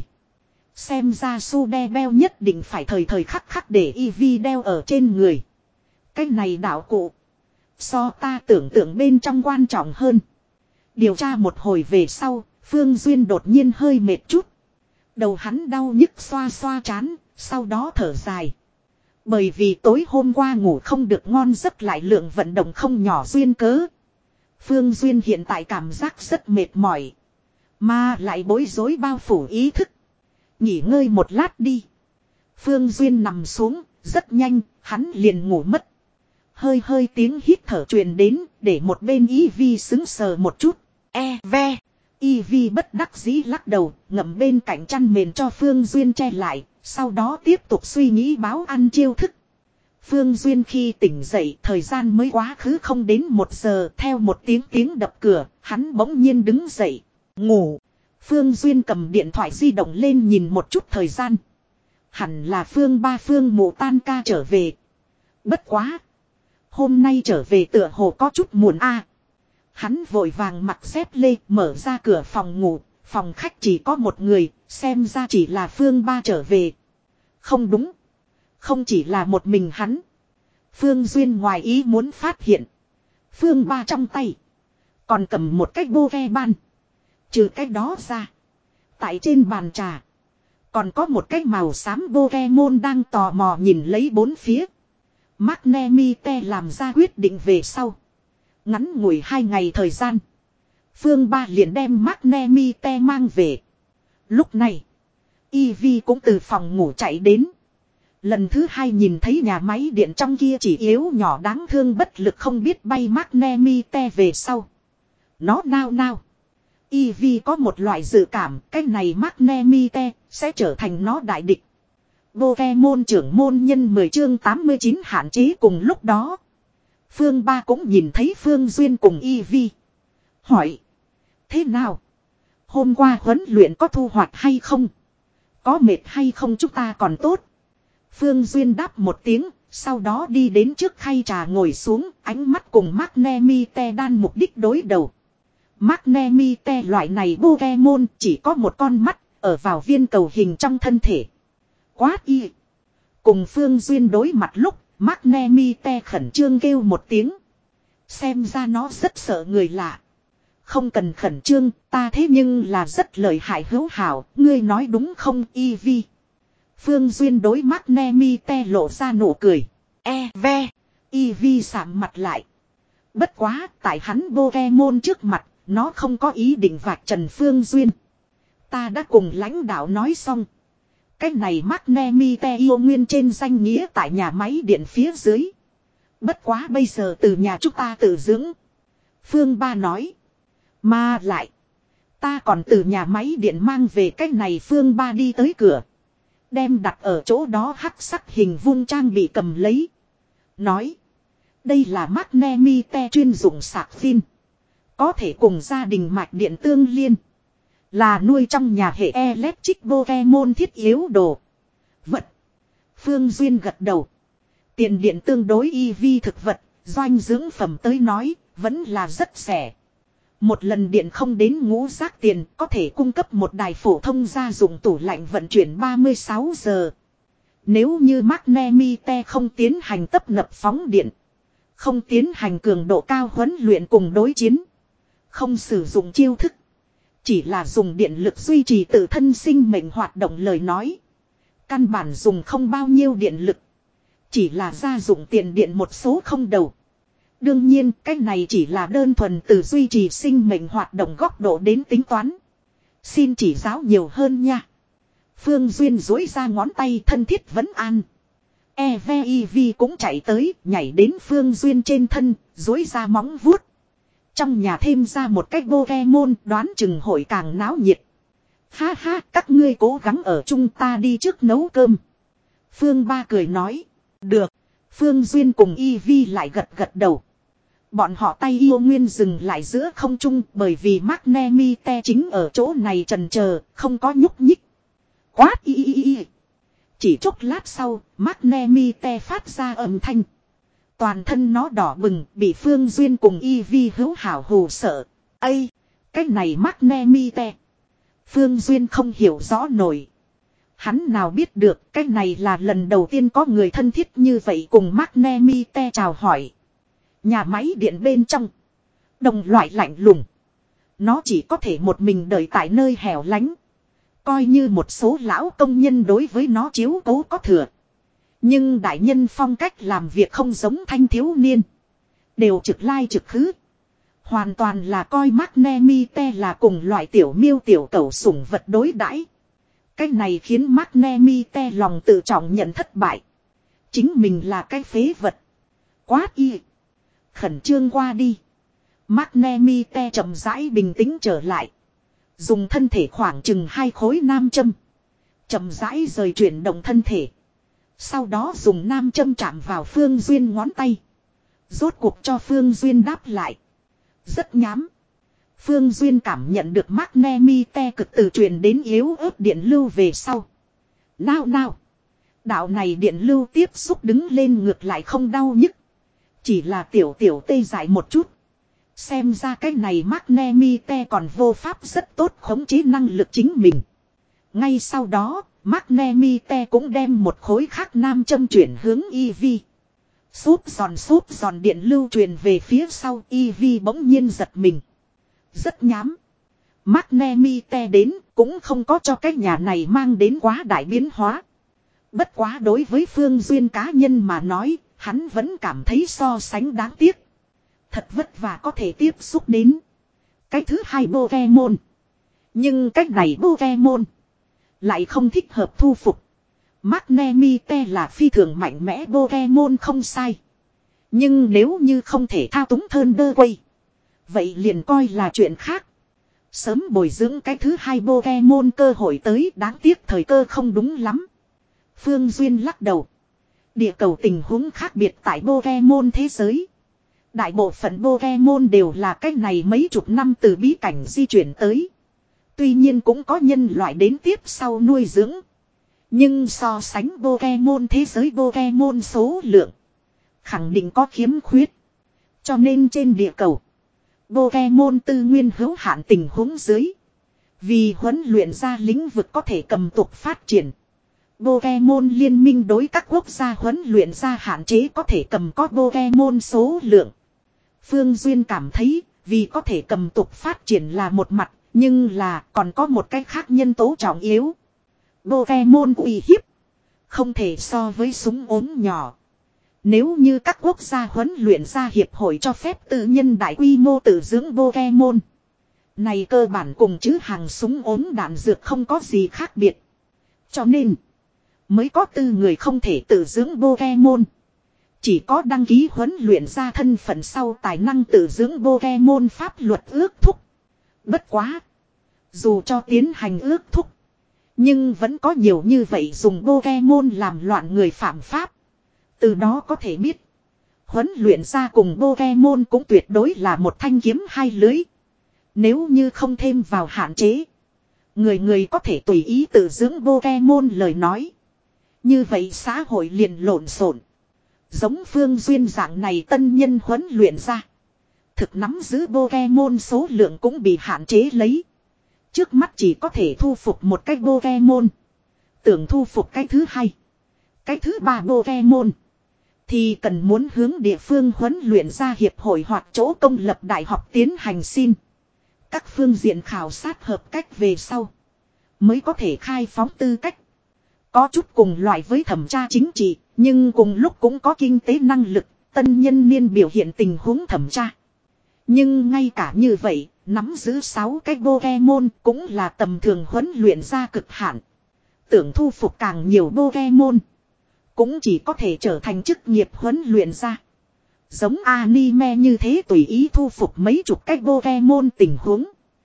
Xem ra Sudebell nhất định phải thời thời khắc khắc để Eevee đeo ở trên người. Cái này đạo cụ. So ta tưởng tượng bên trong quan trọng hơn. Điều tra một hồi về sau, Phương Duyên đột nhiên hơi mệt chút. Đầu hắn đau nhức xoa xoa trán, sau đó thở dài. Bởi vì tối hôm qua ngủ không được ngon giấc lại lượng vận động không nhỏ duyên cớ. Phương Duyên hiện tại cảm giác rất mệt mỏi. Mà lại bối rối bao phủ ý thức. Nghỉ ngơi một lát đi. Phương Duyên nằm xuống, rất nhanh, hắn liền ngủ mất. Hơi hơi tiếng hít thở truyền đến, để một bên Eevee xứng sờ một chút. E ve. Eevee bất đắc dĩ lắc đầu, ngậm bên cạnh chăn mền cho Phương Duyên che lại, sau đó tiếp tục suy nghĩ báo ăn chiêu thức. Phương Duyên khi tỉnh dậy, thời gian mới quá khứ không đến một giờ, theo một tiếng tiếng đập cửa, hắn bỗng nhiên đứng dậy, ngủ. Phương Duyên cầm điện thoại di động lên nhìn một chút thời gian. Hẳn là Phương ba Phương mụ tan ca trở về. Bất quá. Hôm nay trở về tựa hồ có chút muộn a. Hắn vội vàng mặc dép lê mở ra cửa phòng ngủ. Phòng khách chỉ có một người, xem ra chỉ là Phương ba trở về. Không đúng. Không chỉ là một mình hắn. Phương Duyên ngoài ý muốn phát hiện. Phương ba trong tay. Còn cầm một cái bô ve ban. Trừ cái đó ra. Tại trên bàn trà. Còn có một cái màu xám Pokemon đang tò mò nhìn lấy bốn phía. Magnemite làm ra quyết định về sau. Ngắn ngủi hai ngày thời gian. Phương ba liền đem Magnemite mang về. Lúc này. Eevee cũng từ phòng ngủ chạy đến. Lần thứ hai nhìn thấy nhà máy điện trong kia chỉ yếu nhỏ đáng thương bất lực không biết bay Magnemite về sau. Nó nao nao. Eevee có một loại dự cảm cái này Magnemite sẽ trở thành nó đại địch. Pokemon trưởng môn nhân mười chương tám mươi chín hạn chế cùng lúc đó. Phương ba cũng nhìn thấy Phương Duyên cùng Eevee. Hỏi. Thế nào? Hôm qua huấn luyện có thu hoạch hay không? Có mệt hay không chúng ta còn tốt. Phương Duyên đáp một tiếng. Sau đó đi đến trước khay trà ngồi xuống. Ánh mắt cùng Magnemite đan mục đích đối đầu. Magnemite loại này Pokemon chỉ có một con mắt. Ở vào viên cầu hình trong thân thể. Quát y. Cùng Phương Duyên đối mặt lúc. Magnemite khẩn trương kêu một tiếng. Xem ra nó rất sợ người lạ. Không cần khẩn trương, ta thế nhưng là rất lợi hại hữu hảo, ngươi nói đúng không Eevee? Phương Duyên đối Magnemite lộ ra nụ cười. E ve. Eevee sạm mặt lại. Bất quá, tại hắn Pokemon trước mặt, nó không có ý định vạch trần Phương Duyên. Ta đã cùng lãnh đạo nói xong. Cái này Magnemite yêu nguyên trên danh nghĩa tại nhà máy điện phía dưới. Bất quá bây giờ từ nhà chúng ta tự dưỡng. Phương ba nói. Mà lại. Ta còn từ nhà máy điện mang về cái này Phương ba đi tới cửa. Đem đặt ở chỗ đó hắc sắc hình vuông trang bị cầm lấy. Nói. Đây là Magnemite chuyên dụng sạc pin. Có thể cùng gia đình mạch điện tương liên. Là nuôi trong nhà hệ electric Pokemon thiết yếu đồ. Vật. Phương Duyên gật đầu. Tiền điện tương đối Eevee thực vật. Doanh dưỡng phẩm tới nói, vẫn là rất rẻ. Một lần điện không đến ngũ giác tiền có thể cung cấp một đài phổ thông gia dụng tủ lạnh vận chuyển ba mươi sáu giờ. Nếu như Magnemite không tiến hành tấp nập phóng điện, không tiến hành cường độ cao huấn luyện cùng đối chiến, không sử dụng chiêu thức, chỉ là dùng điện lực duy trì tự thân sinh mệnh hoạt động lời nói, căn bản dùng không bao nhiêu điện lực, chỉ là gia dụng tiền điện một số không đầu. Đương nhiên cái này chỉ là đơn thuần từ duy trì sinh mệnh hoạt động góc độ đến tính toán. Xin chỉ giáo nhiều hơn nha. Phương Duyên duỗi ra ngón tay thân thiết vấn an. e vê i vê cũng chạy tới, nhảy đến Phương Duyên trên thân, duỗi ra móng vuốt. Trong nhà thêm ra một cái Pokemon, đoán chừng hội càng náo nhiệt. Ha ha, các ngươi cố gắng ở chung, ta đi trước nấu cơm. Phương Ba cười nói. Được. Phương Duyên cùng Eevee lại gật gật đầu. Bọn họ tay yêu nguyên dừng lại giữa không trung bởi vì Magnemite chính ở chỗ này trần chờ, không có nhúc nhích. Quát y y y. Chỉ chốc lát sau, Magnemite phát ra âm thanh. Toàn thân nó đỏ bừng, bị Phương Duyên cùng Eevee hữu hảo hù sợ. Ây, cái này Magnemite. Phương Duyên không hiểu rõ nổi. Hắn nào biết được cái này là lần đầu tiên có người thân thiết như vậy cùng Magnemite chào hỏi. Nhà máy điện bên trong. Đồng loại lạnh lùng. Nó chỉ có thể một mình đợi tại nơi hẻo lánh. Coi như một số lão công nhân đối với nó chiếu cố có thừa. Nhưng đại nhân phong cách làm việc không giống thanh thiếu niên. Đều trực lai trực khứ. Hoàn toàn là coi Magnemite là cùng loại tiểu miêu tiểu cẩu sủng vật đối đãi. Cái này khiến Magnemite lòng tự trọng nhận thất bại. Chính mình là cái phế vật. Quát y. Khẩn trương qua đi. Magnemite chậm rãi bình tĩnh trở lại. Dùng thân thể khoảng chừng hai khối nam châm. Chậm rãi rời chuyển động thân thể. Sau đó dùng nam châm chạm vào Phương Duyên ngón tay. Rốt cuộc cho Phương Duyên đáp lại. Rất nhám. Phương Duyên cảm nhận được Magnemite cực từ truyền đến yếu ớt điện lưu về sau. Nào nào. Đạo này điện lưu tiếp xúc đứng lên ngược lại không đau nhức. Chỉ là tiểu tiểu tê dại một chút. Xem ra cái này Magnemite còn vô pháp rất tốt khống chế năng lực chính mình. Ngay sau đó, Magnemite cũng đem một khối khác nam châm chuyển hướng Eevee. Súp giòn súp giòn điện lưu truyền về phía sau, Eevee bỗng nhiên giật mình. Rất nhám. Magnemite đến cũng không có cho cái nhà này mang đến quá đại biến hóa. Bất quá đối với Phương Duyên cá nhân mà nói, hắn vẫn cảm thấy so sánh đáng tiếc. Thật vất vả có thể tiếp xúc đến. Cái thứ hai Pokemon. Nhưng cách này Pokemon lại không thích hợp thu phục. Magnemite là phi thường mạnh mẽ Pokemon không sai. Nhưng nếu như không thể thao túng Thunderwave, vậy liền coi là chuyện khác. Sớm bồi dưỡng cái thứ hai Pokemon cơ hội tới, đáng tiếc thời cơ không đúng lắm. Phương Duyên lắc đầu. Địa cầu tình huống khác biệt tại Pokemon thế giới. Đại bộ phận Pokemon đều là cái này mấy chục năm từ bí cảnh di chuyển tới. Tuy nhiên cũng có nhân loại đến tiếp sau nuôi dưỡng. Nhưng so sánh Pokemon thế giới Pokemon số lượng, khẳng định có khiếm khuyết. Cho nên trên địa cầu, Pokemon tư nguyên hữu hạn tình huống dưới. Vì huấn luyện ra lĩnh vực có thể cầm tục phát triển. Pokemon liên minh đối các quốc gia huấn luyện ra hạn chế có thể cầm có Pokemon số lượng. Phương Duyên cảm thấy, vì có thể cầm tục phát triển là một mặt, nhưng là còn có một cái khác nhân tố trọng yếu. Pokemon uy hiếp không thể so với súng ốm nhỏ. Nếu như các quốc gia huấn luyện ra hiệp hội cho phép tự nhân đại quy mô tự dưỡng Pokemon, này cơ bản cùng chứ hàng súng ốm đạn dược không có gì khác biệt. Cho nên mới có tư người không thể tự dưỡng Pokemon. Chỉ có đăng ký huấn luyện ra thân phận sau tài năng tự dưỡng Pokemon pháp luật ước thúc. Bất quá, dù cho tiến hành ước thúc, nhưng vẫn có nhiều như vậy dùng Pokemon làm loạn người phạm pháp. Từ đó có thể biết, huấn luyện ra cùng Pokemon cũng tuyệt đối là một thanh kiếm hai lưới. Nếu như không thêm vào hạn chế, người người có thể tùy ý tự dưỡng Pokemon lời nói, như vậy xã hội liền lộn xộn. Giống Phương Duyên dạng này tân nhân huấn luyện ra. Thực nắm giữ Pokemon số lượng cũng bị hạn chế lấy. Trước mắt chỉ có thể thu phục một cái Pokemon. Tưởng thu phục cái thứ hai. Cái thứ ba Pokemon. Thì cần muốn hướng địa phương huấn luyện ra hiệp hội hoặc chỗ công lập đại học tiến hành xin. Các phương diện khảo sát hợp cách về sau. Mới có thể khai phóng tư cách. Có chút cùng loại với thẩm tra chính trị. Nhưng cùng lúc cũng có kinh tế năng lực. Tân nhân niên biểu hiện tình huống thẩm tra. Nhưng ngay cả như vậy, nắm giữ sáu cái Pokemon cũng là tầm thường huấn luyện ra cực hạn. Tưởng thu phục càng nhiều Pokemon. Cũng chỉ có thể trở thành chức nghiệp huấn luyện ra. Giống anime như thế tùy ý thu phục mấy chục cái Pokemon tình huống.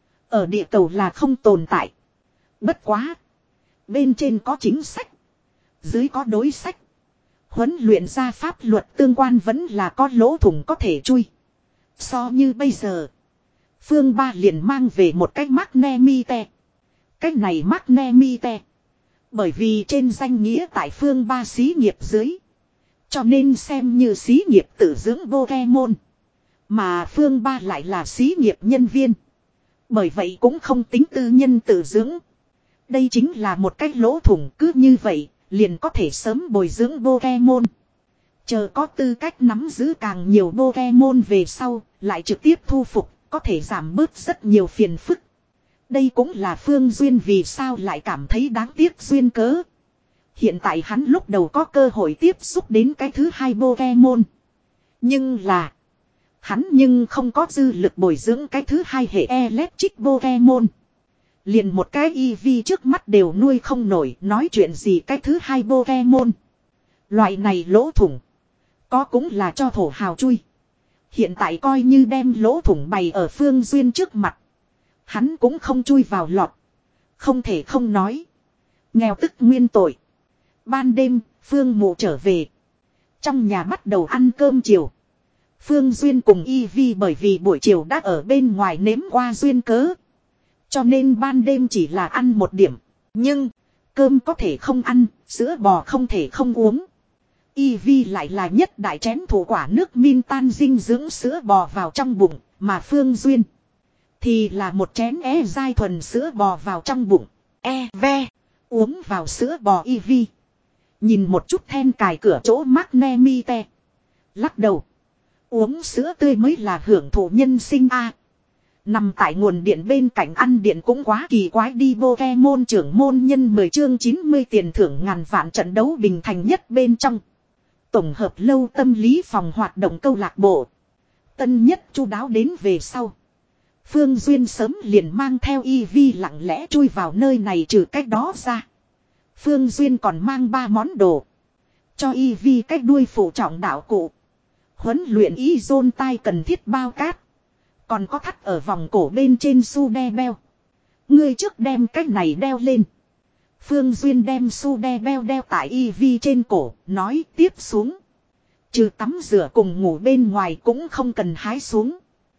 Ở địa cầu là không tồn tại. Bất quá. Bên trên có chính sách. Dưới có đối sách. Huấn luyện ra pháp luật tương quan vẫn là có lỗ thủng có thể chui. So như bây giờ. Phương Ba liền mang về một cái Magnemite. Cái này Magnemite. Bởi vì trên danh nghĩa tại Phương Ba xí nghiệp dưới. Cho nên xem như xí nghiệp tự dưỡng Pokemon. Mà Phương Ba lại là xí nghiệp nhân viên. Bởi vậy cũng không tính tư nhân tự dưỡng. Đây chính là một cái lỗ thủng, cứ như vậy, liền có thể sớm bồi dưỡng Pokemon. Chờ có tư cách nắm giữ càng nhiều Pokemon về sau, lại trực tiếp thu phục, có thể giảm bớt rất nhiều phiền phức. Đây cũng là Phương Duyên vì sao lại cảm thấy đáng tiếc duyên cớ. Hiện tại hắn lúc đầu có cơ hội tiếp xúc đến cái thứ hai Pokemon. Nhưng là, hắn nhưng không có dư lực bồi dưỡng cái thứ hai hệ Electric Pokemon. Liền một cái Eevee trước mắt đều nuôi không nổi, nói chuyện gì cái thứ hai Pokemon. Loại này lỗ thủng. Có cũng là cho thổ hào chui. Hiện tại coi như đem lỗ thủng bày ở Phương Duyên trước mặt. Hắn cũng không chui vào lọt. Không thể không nói. Nghèo tức nguyên tội. Ban đêm, Phương Mộ trở về. Trong nhà bắt đầu ăn cơm chiều. Phương Duyên cùng Eevee bởi vì buổi chiều đã ở bên ngoài nếm qua duyên cớ. Cho nên ban đêm chỉ là ăn một điểm. Nhưng, cơm có thể không ăn, sữa bò không thể không uống. Eevee lại là nhất đại chén thủ quả nước min tan dinh dưỡng sữa bò vào trong bụng, mà Phương Duyên thì là một chén e dai thuần sữa bò vào trong bụng. E ve, uống vào sữa bò Eevee. Nhìn một chút then cài cửa chỗ Magnemite. Lắc đầu. Uống sữa tươi mới là hưởng thụ nhân sinh a. À, nằm tại nguồn điện bên cạnh ăn điện cũng quá kỳ quái đi. Pokemon trưởng môn nhân mười chương chín mươi tiền thưởng ngàn vạn trận đấu bình thành nhất bên trong. Tổng hợp lâu tâm lý phòng hoạt động câu lạc bộ. Tân nhất chu đáo đến về sau. Phương Duyên sớm liền mang theo Eevee lặng lẽ chui vào nơi này trừ cách đó ra. Phương Duyên còn mang ba món đồ. Cho Eevee cách đuôi phụ trọng đạo cụ. Huấn luyện y dôn tai cần thiết bao cát. Còn có thắt ở vòng cổ bên trên su đe beo. Ngươi trước đem cách này đeo lên. Phương Duyên đem su đe beo đeo tại Eevee trên cổ, nói tiếp xuống. Trừ tắm rửa cùng ngủ bên ngoài cũng không cần hái xuống.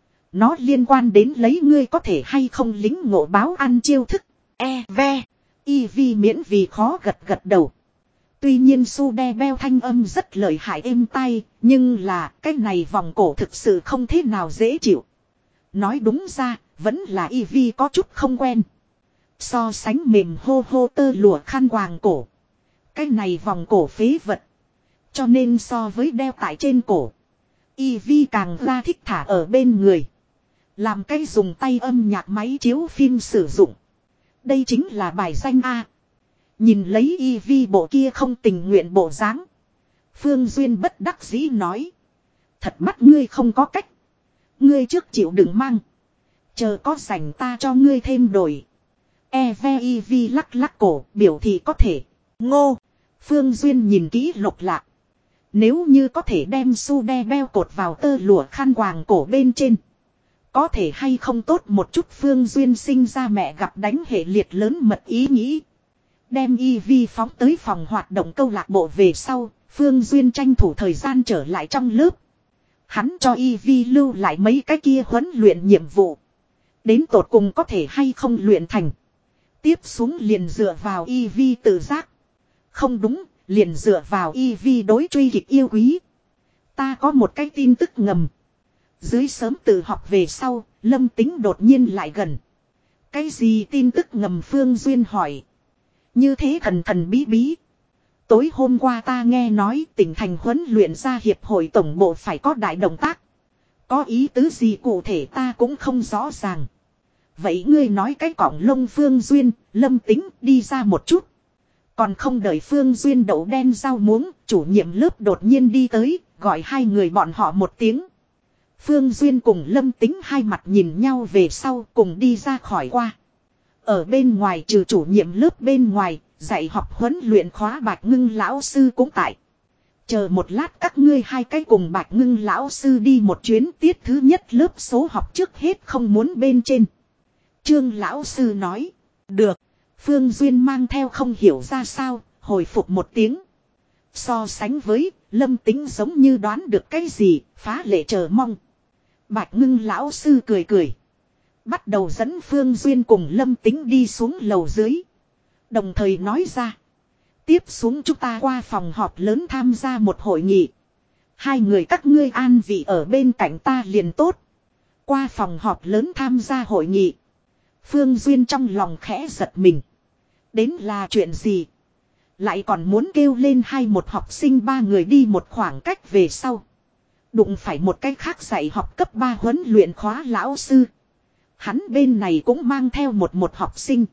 Nó liên quan đến lấy ngươi có thể hay không lính ngộ báo ăn chiêu thức. E ve. Eevee miễn vì khó gật gật đầu. Tuy nhiên su đe beo thanh âm rất lợi hại êm tai, nhưng là cái này vòng cổ thực sự không thế nào dễ chịu. Nói đúng ra, vẫn là Eevee có chút không quen. So sánh mềm hô hô tơ lụa khăn quàng cổ. Cái này vòng cổ phế vật. Cho nên so với đeo tại trên cổ, Eevee càng ra thích thả ở bên người. Làm cái dùng tay âm nhạc máy chiếu phim sử dụng. Đây chính là bài danh A. Nhìn lấy Eevee bộ kia không tình nguyện bộ dáng, Phương Duyên bất đắc dĩ nói. Thật bắt ngươi không có cách. Ngươi trước chịu đừng mang. Chờ có rảnh ta cho ngươi thêm đổi. Eve Eevee lắc lắc cổ biểu thị có thể. Ngô. Phương Duyên nhìn kỹ lục lạc. Nếu như có thể đem su đe beo cột vào tơ lụa khăn quàng cổ bên trên. Có thể hay không tốt một chút. Phương Duyên sinh ra mẹ gặp đánh hệ liệt lớn mật ý nghĩ. Đem Eevee phóng tới phòng hoạt động câu lạc bộ về sau. Phương Duyên tranh thủ thời gian trở lại trong lớp. Hắn cho Eevee lưu lại mấy cái kia huấn luyện nhiệm vụ. Đến tột cùng có thể hay không luyện thành. Tiếp xuống liền dựa vào Eevee tự giác. Không đúng, liền dựa vào Eevee đối truy kịch yêu quý. Ta có một cái tin tức ngầm. Dưới sớm tự học về sau, Lâm Tính đột nhiên lại gần. Cái gì tin tức ngầm Phương Duyên hỏi. Như thế thần thần bí bí. Tối hôm qua ta nghe nói tỉnh thành huấn luyện ra hiệp hội tổng bộ phải có đại động tác. Có ý tứ gì cụ thể ta cũng không rõ ràng. Vậy ngươi nói cái cọng lông Phương Duyên, Lâm Tính đi ra một chút. Còn không đợi Phương Duyên đậu đen rau muống, chủ nhiệm lớp đột nhiên đi tới, gọi hai người bọn họ một tiếng. Phương Duyên cùng Lâm Tính hai mặt nhìn nhau về sau cùng đi ra khỏi qua. Ở bên ngoài trừ chủ nhiệm lớp bên ngoài, dạy học huấn luyện khóa Bạch Ngưng lão sư cũng tại. Chờ một lát các ngươi hai cái cùng Bạch Ngưng lão sư đi một chuyến tiết thứ nhất lớp số học trước hết không muốn bên trên. Trương lão sư nói, được. Phương Duyên mang theo không hiểu ra sao, hồi phục một tiếng. So sánh với, Lâm Tính giống như đoán được cái gì, phá lệ chờ mong. Bạch Ngưng lão sư cười cười. Bắt đầu dẫn Phương Duyên cùng Lâm Tính đi xuống lầu dưới. Đồng thời nói ra. Tiếp xuống chúng ta qua phòng họp lớn tham gia một hội nghị. Hai người các ngươi an vị ở bên cạnh ta liền tốt. Qua phòng họp lớn tham gia hội nghị. Phương Duyên trong lòng khẽ giật mình. Đến là chuyện gì? Lại còn muốn kêu lên hai một học sinh ba người đi một khoảng cách về sau. Đụng phải một cái khác dạy học cấp ba huấn luyện khóa lão sư. Hắn bên này cũng mang theo một một học sinh.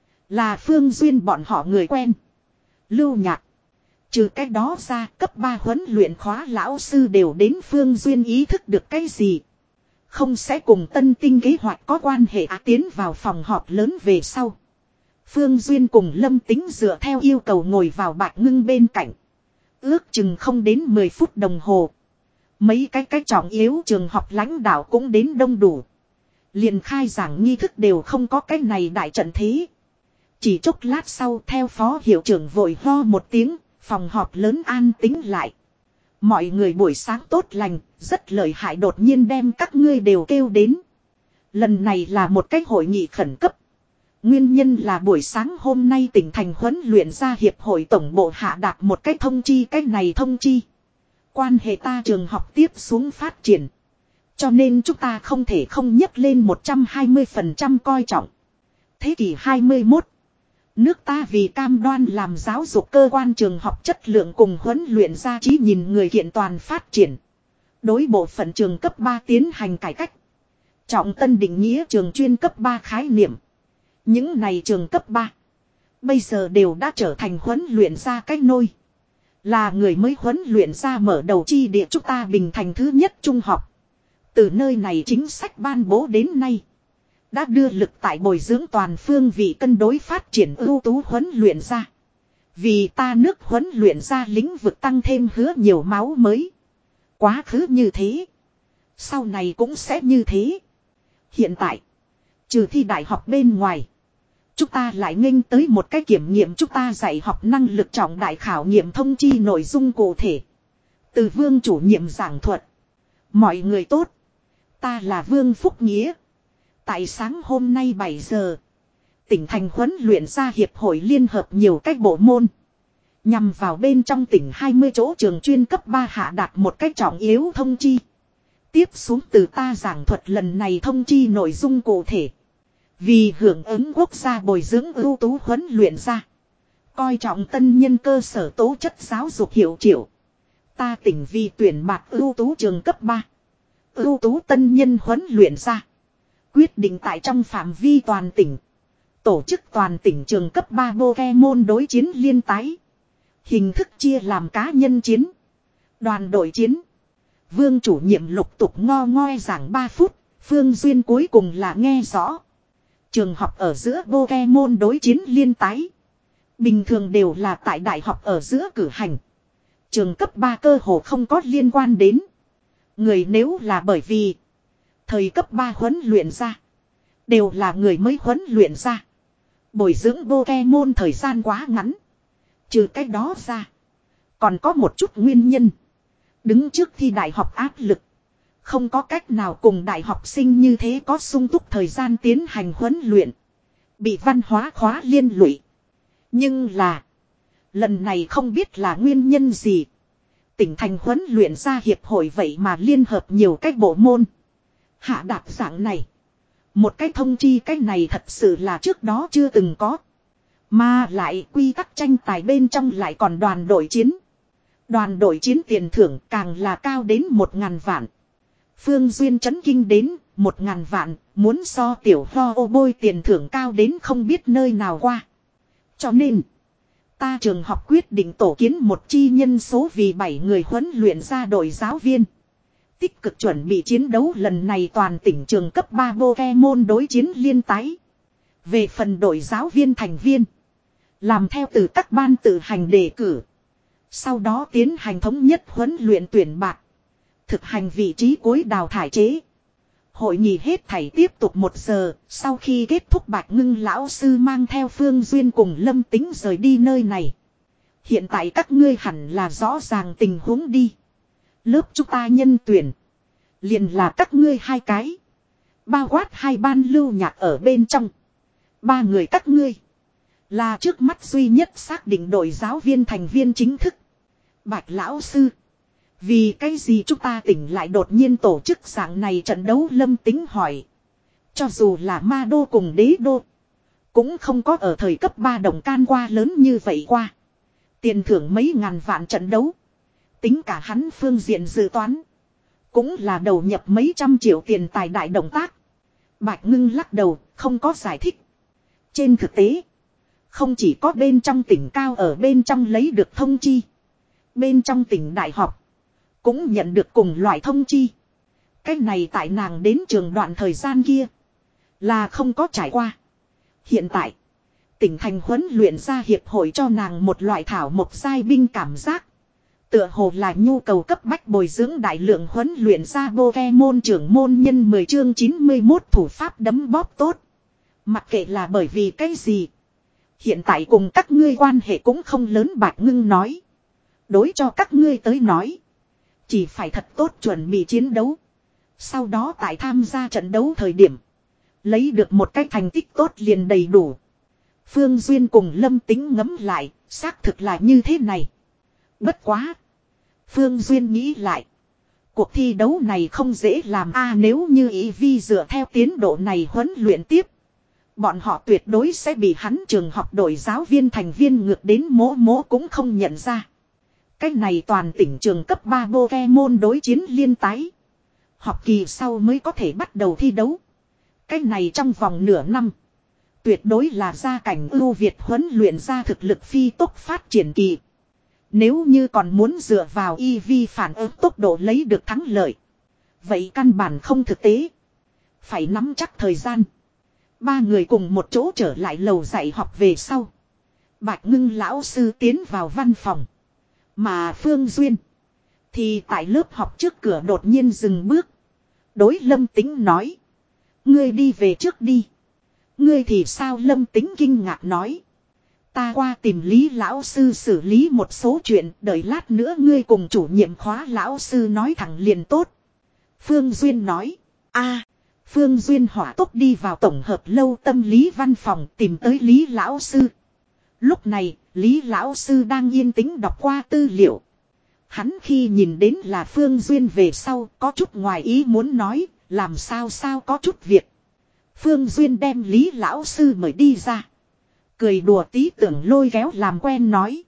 Là Phương Duyên bọn họ người quen. Lưu Nhạc. Trừ cái đó ra cấp ba huấn luyện khóa lão sư đều đến Phương Duyên ý thức được cái gì. Không sẽ cùng tân tinh kế hoạch có quan hệ á tiến vào phòng họp lớn về sau. Phương Duyên cùng Lâm Tính dựa theo yêu cầu ngồi vào Bạch Ngưng bên cạnh. Ước chừng không đến mười phút đồng hồ. Mấy cái cách trọng yếu trường học lãnh đạo cũng đến đông đủ. Liền khai giảng nghi thức đều không có cái này đại trận thế. Chỉ chốc lát sau theo phó hiệu trưởng vội ho một tiếng, phòng họp lớn an tĩnh lại. Mọi người buổi sáng tốt lành, rất lợi hại đột nhiên đem các ngươi đều kêu đến. Lần này là một cái hội nghị khẩn cấp. Nguyên nhân là buổi sáng hôm nay tỉnh thành huấn luyện ra hiệp hội tổng bộ hạ đạt một cái thông chi cái này thông chi. Quan hệ ta trường học tiếp xuống phát triển. Cho nên chúng ta không thể không nhấc lên một trăm hai mươi phần trăm coi trọng. Thế kỷ hai mươi mốt. Nước ta vì cam đoan làm giáo dục cơ quan trường học chất lượng cùng huấn luyện ra trí nhìn người kiện toàn phát triển. Đối bộ phận trường cấp ba tiến hành cải cách. Trọng tân định nghĩa trường chuyên cấp ba khái niệm. Những này trường cấp ba. Bây giờ đều đã trở thành huấn luyện ra cách nôi. Là người mới huấn luyện ra mở đầu chi địa chúng ta bình thành thứ nhất trung học. Từ nơi này chính sách ban bố đến nay. Đã đưa lực tại bồi dưỡng toàn phương vị cân đối phát triển ưu tú huấn luyện ra. Vì ta nước huấn luyện ra lĩnh vực tăng thêm hứa nhiều máu mới. Quá khứ như thế. Sau này cũng sẽ như thế. Hiện tại. Trừ thi đại học bên ngoài. Chúng ta lại nghênh tới một cái kiểm nghiệm chúng ta dạy học năng lực trọng đại khảo nghiệm thông chi nội dung cụ thể. Từ Vương chủ nhiệm giảng thuật. Mọi người tốt. Ta là Vương Phúc Nghĩa. Tại sáng hôm nay bảy giờ. Tỉnh thành huấn luyện ra hiệp hội liên hợp nhiều cách bộ môn. Nhằm vào bên trong tỉnh hai mươi chỗ trường chuyên cấp ba hạ đạt một cách trọng yếu thông chi. Tiếp xuống từ ta giảng thuật lần này thông chi nội dung cụ thể. Vì hưởng ứng quốc gia bồi dưỡng ưu tú huấn luyện ra. Coi trọng tân nhân cơ sở tố chất giáo dục hiệu triệu. Ta tỉnh vì tuyển bạt ưu tú trường cấp ba. Ưu tú tân nhân huấn luyện ra. Quyết định tại trong phạm vi toàn tỉnh. Tổ chức toàn tỉnh trường cấp ba Pokemon đối chiến liên tái. Hình thức chia làm cá nhân chiến. Đoàn đội chiến. Vương chủ nhiệm lục tục ngo ngoe giảng ba phút. Phương Duyên cuối cùng là nghe rõ. Trường học ở giữa Pokemon đối chiến liên tái. Bình thường đều là tại đại học ở giữa cử hành. Trường cấp ba cơ hồ không có liên quan đến. Người nếu là bởi vì thời cấp ba huấn luyện ra. Đều là người mới huấn luyện ra. Bồi dưỡng Pokemon thời gian quá ngắn. Trừ cái đó ra. Còn có một chút nguyên nhân. Đứng trước thi đại học áp lực. Không có cách nào cùng đại học sinh như thế có sung túc thời gian tiến hành huấn luyện. Bị văn hóa khóa liên lụy. Nhưng là. Lần này không biết là nguyên nhân gì. Tỉnh thành huấn luyện ra hiệp hội vậy mà liên hợp nhiều cách bộ môn. Hạ đạt dạng này. Một cái thông chi cái này thật sự là trước đó chưa từng có. Mà lại quy tắc tranh tài bên trong lại còn đoàn đội chiến. Đoàn đội chiến tiền thưởng càng là cao đến một ngàn vạn. Phương Duyên chấn kinh đến một ngàn vạn, muốn so tiểu ho ô bôi tiền thưởng cao đến không biết nơi nào qua. Cho nên, ta trường học quyết định tổ kiến một chi nhân số vì bảy người huấn luyện ra đội giáo viên. Tích cực chuẩn bị chiến đấu lần này toàn tỉnh trường cấp ba Pokemon đối chiến liên tái. Về phần đội giáo viên thành viên, làm theo từ các ban tự hành đề cử. Sau đó tiến hành thống nhất huấn luyện tuyển bạc. Thực hành vị trí cuối đào thải chế. Hội nghị hết thảy tiếp tục một giờ, sau khi kết thúc Bạch Ngưng lão sư mang theo Phương Duyên cùng Lâm Tính rời đi nơi này. Hiện tại các ngươi hẳn là rõ ràng tình huống đi. Lớp chúng ta nhân tuyển. Liền là các ngươi hai cái. Bao quát hai ban lưu nhạc ở bên trong. Ba người các ngươi. Là trước mắt duy nhất xác định đội giáo viên thành viên chính thức. Bạch lão sư. Vì cái gì chúng ta tỉnh lại đột nhiên tổ chức dạng này trận đấu Lâm Tính hỏi. Cho dù là ma đô cùng đế đô. Cũng không có ở thời cấp ba đồng can qua lớn như vậy qua. Tiền thưởng mấy ngàn vạn trận đấu. Tính cả hắn phương diện dự toán. Cũng là đầu nhập mấy trăm triệu tiền tài đại động tác. Bạch Ngưng lắc đầu, không có giải thích. Trên thực tế, không chỉ có bên trong tỉnh cao ở bên trong lấy được thông chi. Bên trong tỉnh đại học, cũng nhận được cùng loại thông chi. Cái này tại nàng đến trường đoạn thời gian kia, là không có trải qua. Hiện tại, tỉnh thành huấn luyện ra hiệp hội cho nàng một loại thảo mộc giai binh cảm giác. Tựa hồ là nhu cầu cấp bách bồi dưỡng đại lượng huấn luyện ra Pokemon trưởng môn nhân mười chương chín mươi mốt thủ pháp đấm bóp tốt. Mặc kệ là bởi vì cái gì. Hiện tại cùng các ngươi quan hệ cũng không lớn Bạch Ngưng nói. Đối cho các ngươi tới nói. Chỉ phải thật tốt chuẩn bị chiến đấu. Sau đó tại tham gia trận đấu thời điểm. Lấy được một cái thành tích tốt liền đầy đủ. Phương Duyên cùng Lâm Tính ngẫm lại. Xác thực là như thế này. Bất quá. Phương Duyên nghĩ lại. Cuộc thi đấu này không dễ làm a nếu như ý vi dựa theo tiến độ này huấn luyện tiếp. Bọn họ tuyệt đối sẽ bị hắn trường học đội giáo viên thành viên ngược đến mố mố cũng không nhận ra. Cách này toàn tỉnh trường cấp ba Pokemon đối chiến liên tái. Học kỳ sau mới có thể bắt đầu thi đấu. Cách này trong vòng nửa năm. Tuyệt đối là gia cảnh ưu việt huấn luyện ra thực lực phi tốc phát triển kỳ. Nếu như còn muốn dựa vào e vê phản ứng tốc độ lấy được thắng lợi. Vậy căn bản không thực tế. Phải nắm chắc thời gian. Ba người cùng một chỗ trở lại lầu dạy học về sau. Bạch Ngưng lão sư tiến vào văn phòng. Mà Phương Duyên. Thì tại lớp học trước cửa đột nhiên dừng bước. Đối Lâm Tính nói. Ngươi đi về trước đi. Ngươi thì sao Lâm Tính kinh ngạc nói. Ta qua tìm Lý lão sư xử lý một số chuyện. Đợi lát nữa ngươi cùng chủ nhiệm khóa lão sư nói thẳng liền tốt. Phương Duyên nói. a Phương Duyên hỏa tốc đi vào tổng hợp lâu tâm lý văn phòng tìm tới Lý lão sư. Lúc này, Lý lão sư đang yên tĩnh đọc qua tư liệu. Hắn khi nhìn đến là Phương Duyên về sau, có chút ngoài ý muốn nói, làm sao sao có chút việc. Phương Duyên đem Lý lão sư mời đi ra. Cười đùa tí tưởng lôi kéo làm quen nói.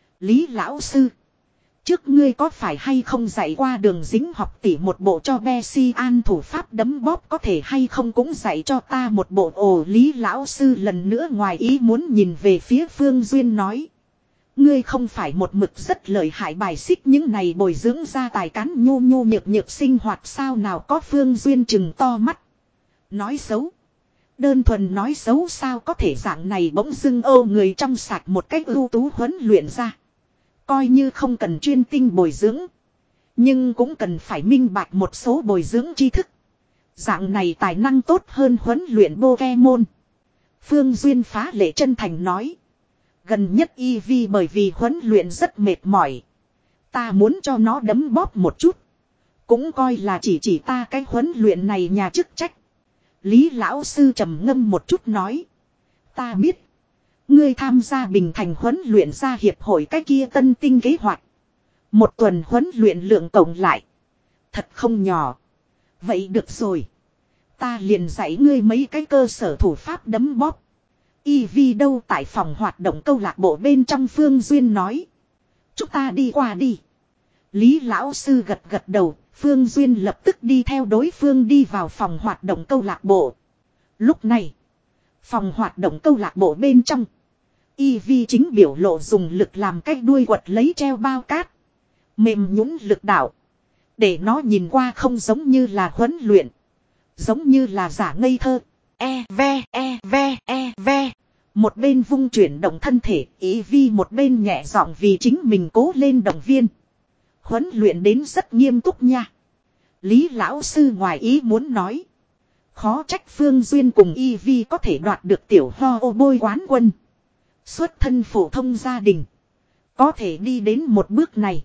Lý lão sư. Trước ngươi có phải hay không dạy qua đường dính học tỷ một bộ cho Bessie An thủ pháp đấm bóp có thể hay không cũng dạy cho ta một bộ ồ Lý lão sư lần nữa ngoài ý muốn nhìn về phía Phương Duyên nói. Ngươi không phải một mực rất lợi hại bài xích những này bồi dưỡng ra tài cán nhu nhu nhược nhược sinh hoạt sao nào có Phương Duyên chừng to mắt. Nói xấu. Đơn thuần nói xấu sao có thể dạng này bỗng dưng ô người trong sạch một cách ưu tú huấn luyện ra. Coi như không cần chuyên tinh bồi dưỡng. Nhưng cũng cần phải minh bạch một số bồi dưỡng tri thức. Dạng này tài năng tốt hơn huấn luyện Pokemon. Phương Duyên phá lệ chân thành nói. Gần nhất e vê bởi vì huấn luyện rất mệt mỏi. Ta muốn cho nó đấm bóp một chút. Cũng coi là chỉ chỉ ta cái huấn luyện này nhà chức trách. Lý lão sư trầm ngâm một chút nói. Ta biết. Ngươi tham gia Bình Thành huấn luyện ra hiệp hội cái kia tân tinh kế hoạch. Một tuần huấn luyện lượng cộng lại. Thật không nhỏ. Vậy được rồi. Ta liền dạy ngươi mấy cái cơ sở thủ pháp đấm bóp. Y Vi đâu tại phòng hoạt động câu lạc bộ bên trong, Phương Duyên nói. Chúng ta đi qua đi. Lý lão sư gật gật đầu, Phương Duyên lập tức đi theo đối phương đi vào phòng hoạt động câu lạc bộ. Lúc này, phòng hoạt động câu lạc bộ bên trong, Y Vi chính biểu lộ dùng lực làm cái đuôi quật lấy treo bao cát. Mềm nhũn lực đạo. Để nó nhìn qua không giống như là huấn luyện. Giống như là giả ngây thơ. E ve e ve e ve. Một bên vung chuyển động thân thể, Y Vi một bên nhẹ giọng vì chính mình cố lên động viên. Huấn luyện đến rất nghiêm túc nha. Lý lão sư ngoài ý muốn nói. Khó trách Phương Duyên cùng Y Vi có thể đoạt được tiểu ho ô bôi quán quân. Xuất thân phổ thông gia đình. Có thể đi đến một bước này.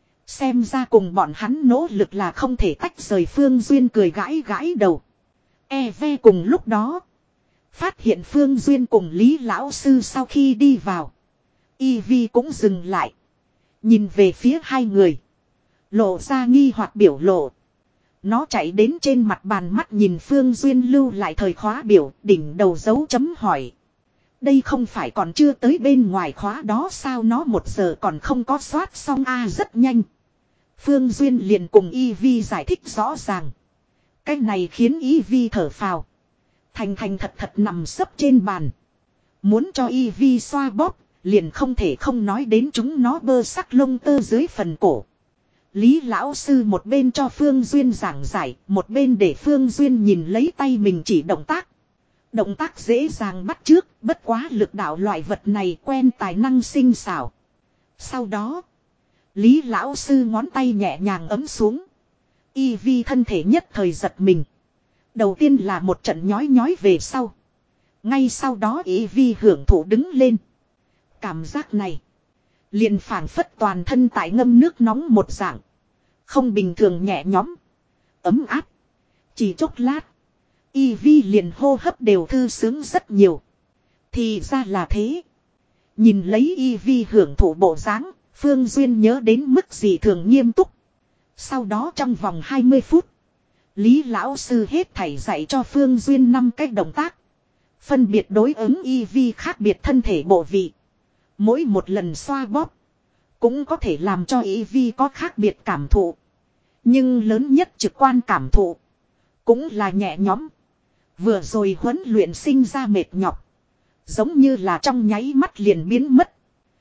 Xem ra cùng bọn hắn nỗ lực là không thể tách rời. Phương Duyên cười gãi gãi đầu. E ve cùng lúc đó. Phát hiện Phương Duyên cùng Lý lão sư sau khi đi vào. Y Vi cũng dừng lại. Nhìn về phía hai người. Lộ ra nghi hoặc biểu lộ. Nó chạy đến trên mặt bàn, mắt nhìn Phương Duyên lưu lại thời khóa biểu, đỉnh đầu dấu chấm hỏi. Đây không phải còn chưa tới bên ngoài khóa đó sao, nó một giờ còn không có soát xong a à, rất nhanh. Phương Duyên liền cùng Y Vi giải thích rõ ràng. Cái này khiến Y Vi thở phào. Thành thành thật thật nằm sấp trên bàn. Muốn cho Y Vi xoa bóp, liền không thể không nói đến chúng nó bơ sắc lông tơ dưới phần cổ. Lý lão sư một bên cho Phương Duyên giảng giải, một bên để Phương Duyên nhìn lấy tay mình chỉ động tác. Động tác dễ dàng bắt chước, bất quá lực đạo loại vật này quen tài năng sinh xảo. Sau đó, Lý lão sư ngón tay nhẹ nhàng ấm xuống. Y Vi thân thể nhất thời giật mình. Đầu tiên là một trận nhói nhói về sau. Ngay sau đó Y Vi hưởng thụ đứng lên. Cảm giác này liền phảng phất toàn thân tại ngâm nước nóng một dạng. Không bình thường nhẹ nhõm. Ấm áp. Chỉ chốc lát. Y Vi liền hô hấp đều thư sướng rất nhiều. Thì ra là thế. Nhìn lấy Y Vi hưởng thụ bộ dáng, Phương Duyên nhớ đến mức gì thường nghiêm túc. Sau đó trong vòng hai mươi phút. Lý lão sư hết thảy dạy cho Phương Duyên năm cách động tác. Phân biệt đối ứng Y Vi khác biệt thân thể bộ vị. Mỗi một lần xoa bóp. Cũng có thể làm cho Y Vi có khác biệt cảm thụ. Nhưng lớn nhất trực quan cảm thụ. Cũng là nhẹ nhõm. Vừa rồi huấn luyện sinh ra mệt nhọc. Giống như là trong nháy mắt liền biến mất.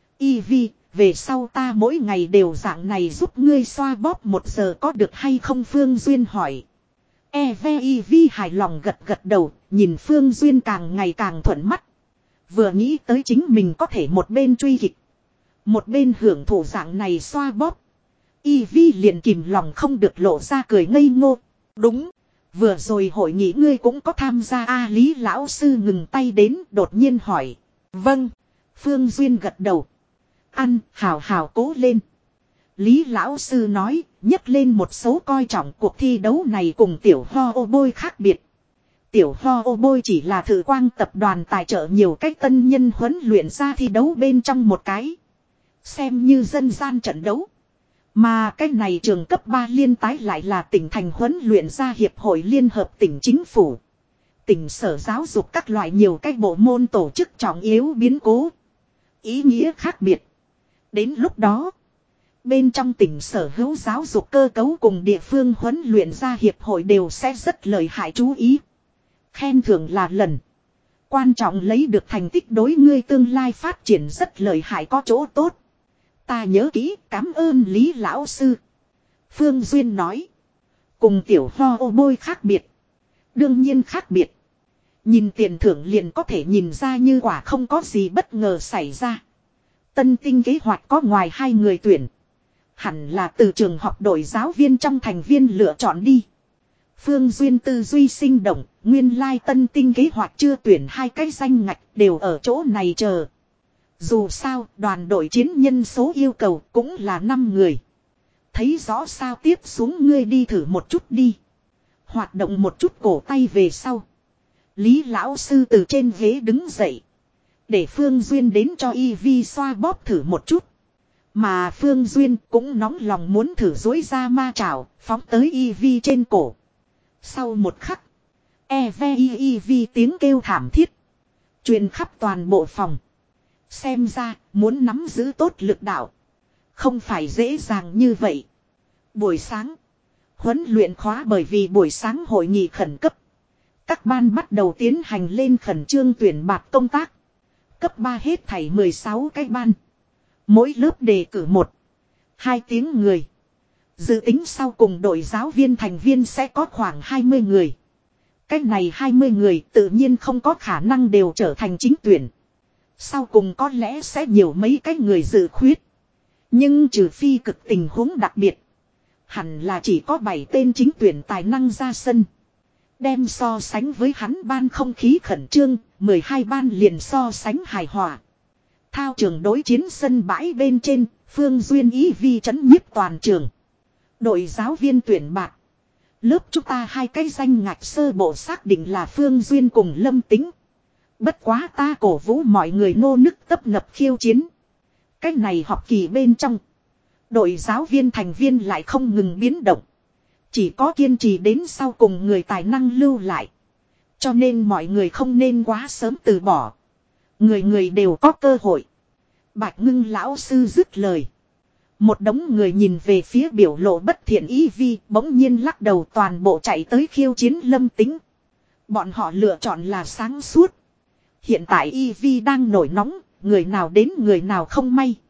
Y Vi, về sau ta mỗi ngày đều dạng này giúp ngươi xoa bóp một giờ có được hay không, Phương Duyên hỏi. E ve Y Vi hài lòng gật gật đầu, nhìn Phương Duyên càng ngày càng thuận mắt. Vừa nghĩ tới chính mình có thể một bên truy kịch. Một bên hưởng thụ dạng này xoa bóp. Y Vi liền kìm lòng không được lộ ra cười ngây ngô. Đúng. Vừa rồi hội nghị ngươi cũng có tham gia a à, Lý lão sư ngừng tay đến đột nhiên hỏi. Vâng. Phương Duyên gật đầu. Ăn hào hào cố lên. Lý lão sư nói, nhấc lên một số coi trọng cuộc thi đấu này cùng tiểu ho ô bôi khác biệt. Tiểu ho ô bôi chỉ là thử quang tập đoàn tài trợ nhiều cách tân nhân huấn luyện ra thi đấu bên trong một cái. Xem như dân gian trận đấu. Mà cái này trường cấp ba liên tái lại là tỉnh thành huấn luyện ra hiệp hội liên hợp tỉnh chính phủ. Tỉnh sở giáo dục các loại nhiều cách bộ môn tổ chức trọng yếu biến cố. Ý nghĩa khác biệt. Đến lúc đó, bên trong tỉnh sở hữu giáo dục cơ cấu cùng địa phương huấn luyện ra hiệp hội đều sẽ rất lợi hại chú ý. Khen thưởng là lần. Quan trọng lấy được thành tích đối ngươi tương lai phát triển rất lợi hại có chỗ tốt. Ta nhớ kỹ, cảm ơn Lý lão sư. Phương Duyên nói. Cùng tiểu ho ô bôi khác biệt. Đương nhiên khác biệt. Nhìn tiền thưởng liền có thể nhìn ra như quả không có gì bất ngờ xảy ra. Tân tinh kế hoạch có ngoài hai người tuyển. Hẳn là từ trường học đội giáo viên trong thành viên lựa chọn đi. Phương Duyên tư duy sinh động, nguyên lai tân tinh kế hoạch chưa tuyển hai cái danh ngạch đều ở chỗ này chờ. Dù sao, đoàn đội chiến nhân số yêu cầu cũng là năm người. Thấy rõ sao tiếp xuống ngươi đi thử một chút đi. Hoạt động một chút cổ tay về sau. Lý lão sư từ trên ghế đứng dậy. Để Phương Duyên đến cho Y Vi xoa bóp thử một chút. Mà Phương Duyên cũng nóng lòng muốn thử dối ra ma trảo, phóng tới y vi trên cổ. Sau một khắc, e v i y vi tiếng kêu thảm thiết truyền khắp toàn bộ phòng. Xem ra, muốn nắm giữ tốt lực đạo, không phải dễ dàng như vậy. Buổi sáng, huấn luyện khóa bởi vì buổi sáng hội nghị khẩn cấp. Các ban bắt đầu tiến hành lên khẩn trương tuyển bạt công tác. Cấp ba hết thảy mười sáu cái ban. Mỗi lớp đề cử một, hai tiếng người. Dự tính sau cùng đội giáo viên thành viên sẽ có khoảng hai mươi người. Cách này hai mươi người tự nhiên không có khả năng đều trở thành chính tuyển. Sau cùng có lẽ sẽ nhiều mấy cái người dự khuyết. Nhưng trừ phi cực tình huống đặc biệt, hẳn là chỉ có bảy tên chính tuyển tài năng ra sân. Đem so sánh với hắn ban không khí khẩn trương, mười hai ban liền so sánh hài hòa. Thao trường đối chiến sân bãi bên trên, Phương Duyên ý vi trấn nhiếp toàn trường. Đội giáo viên tuyển bạc. Lớp chúng ta hai cái danh ngạch sơ bộ xác định là Phương Duyên cùng Lâm Tính. Bất quá ta cổ vũ mọi người nô nức tấp nập khiêu chiến. Cái này học kỳ bên trong, đội giáo viên thành viên lại không ngừng biến động. Chỉ có kiên trì đến sau cùng người tài năng lưu lại. Cho nên mọi người không nên quá sớm từ bỏ. Người người đều có cơ hội. Bạch Ngưng lão sư dứt lời. Một đống người nhìn về phía biểu lộ bất thiện ý vi, bỗng nhiên lắc đầu toàn bộ chạy tới khiêu chiến Lâm Tính. Bọn họ lựa chọn là sáng suốt. Hiện tại y vi đang nổi nóng, người nào đến người nào không may.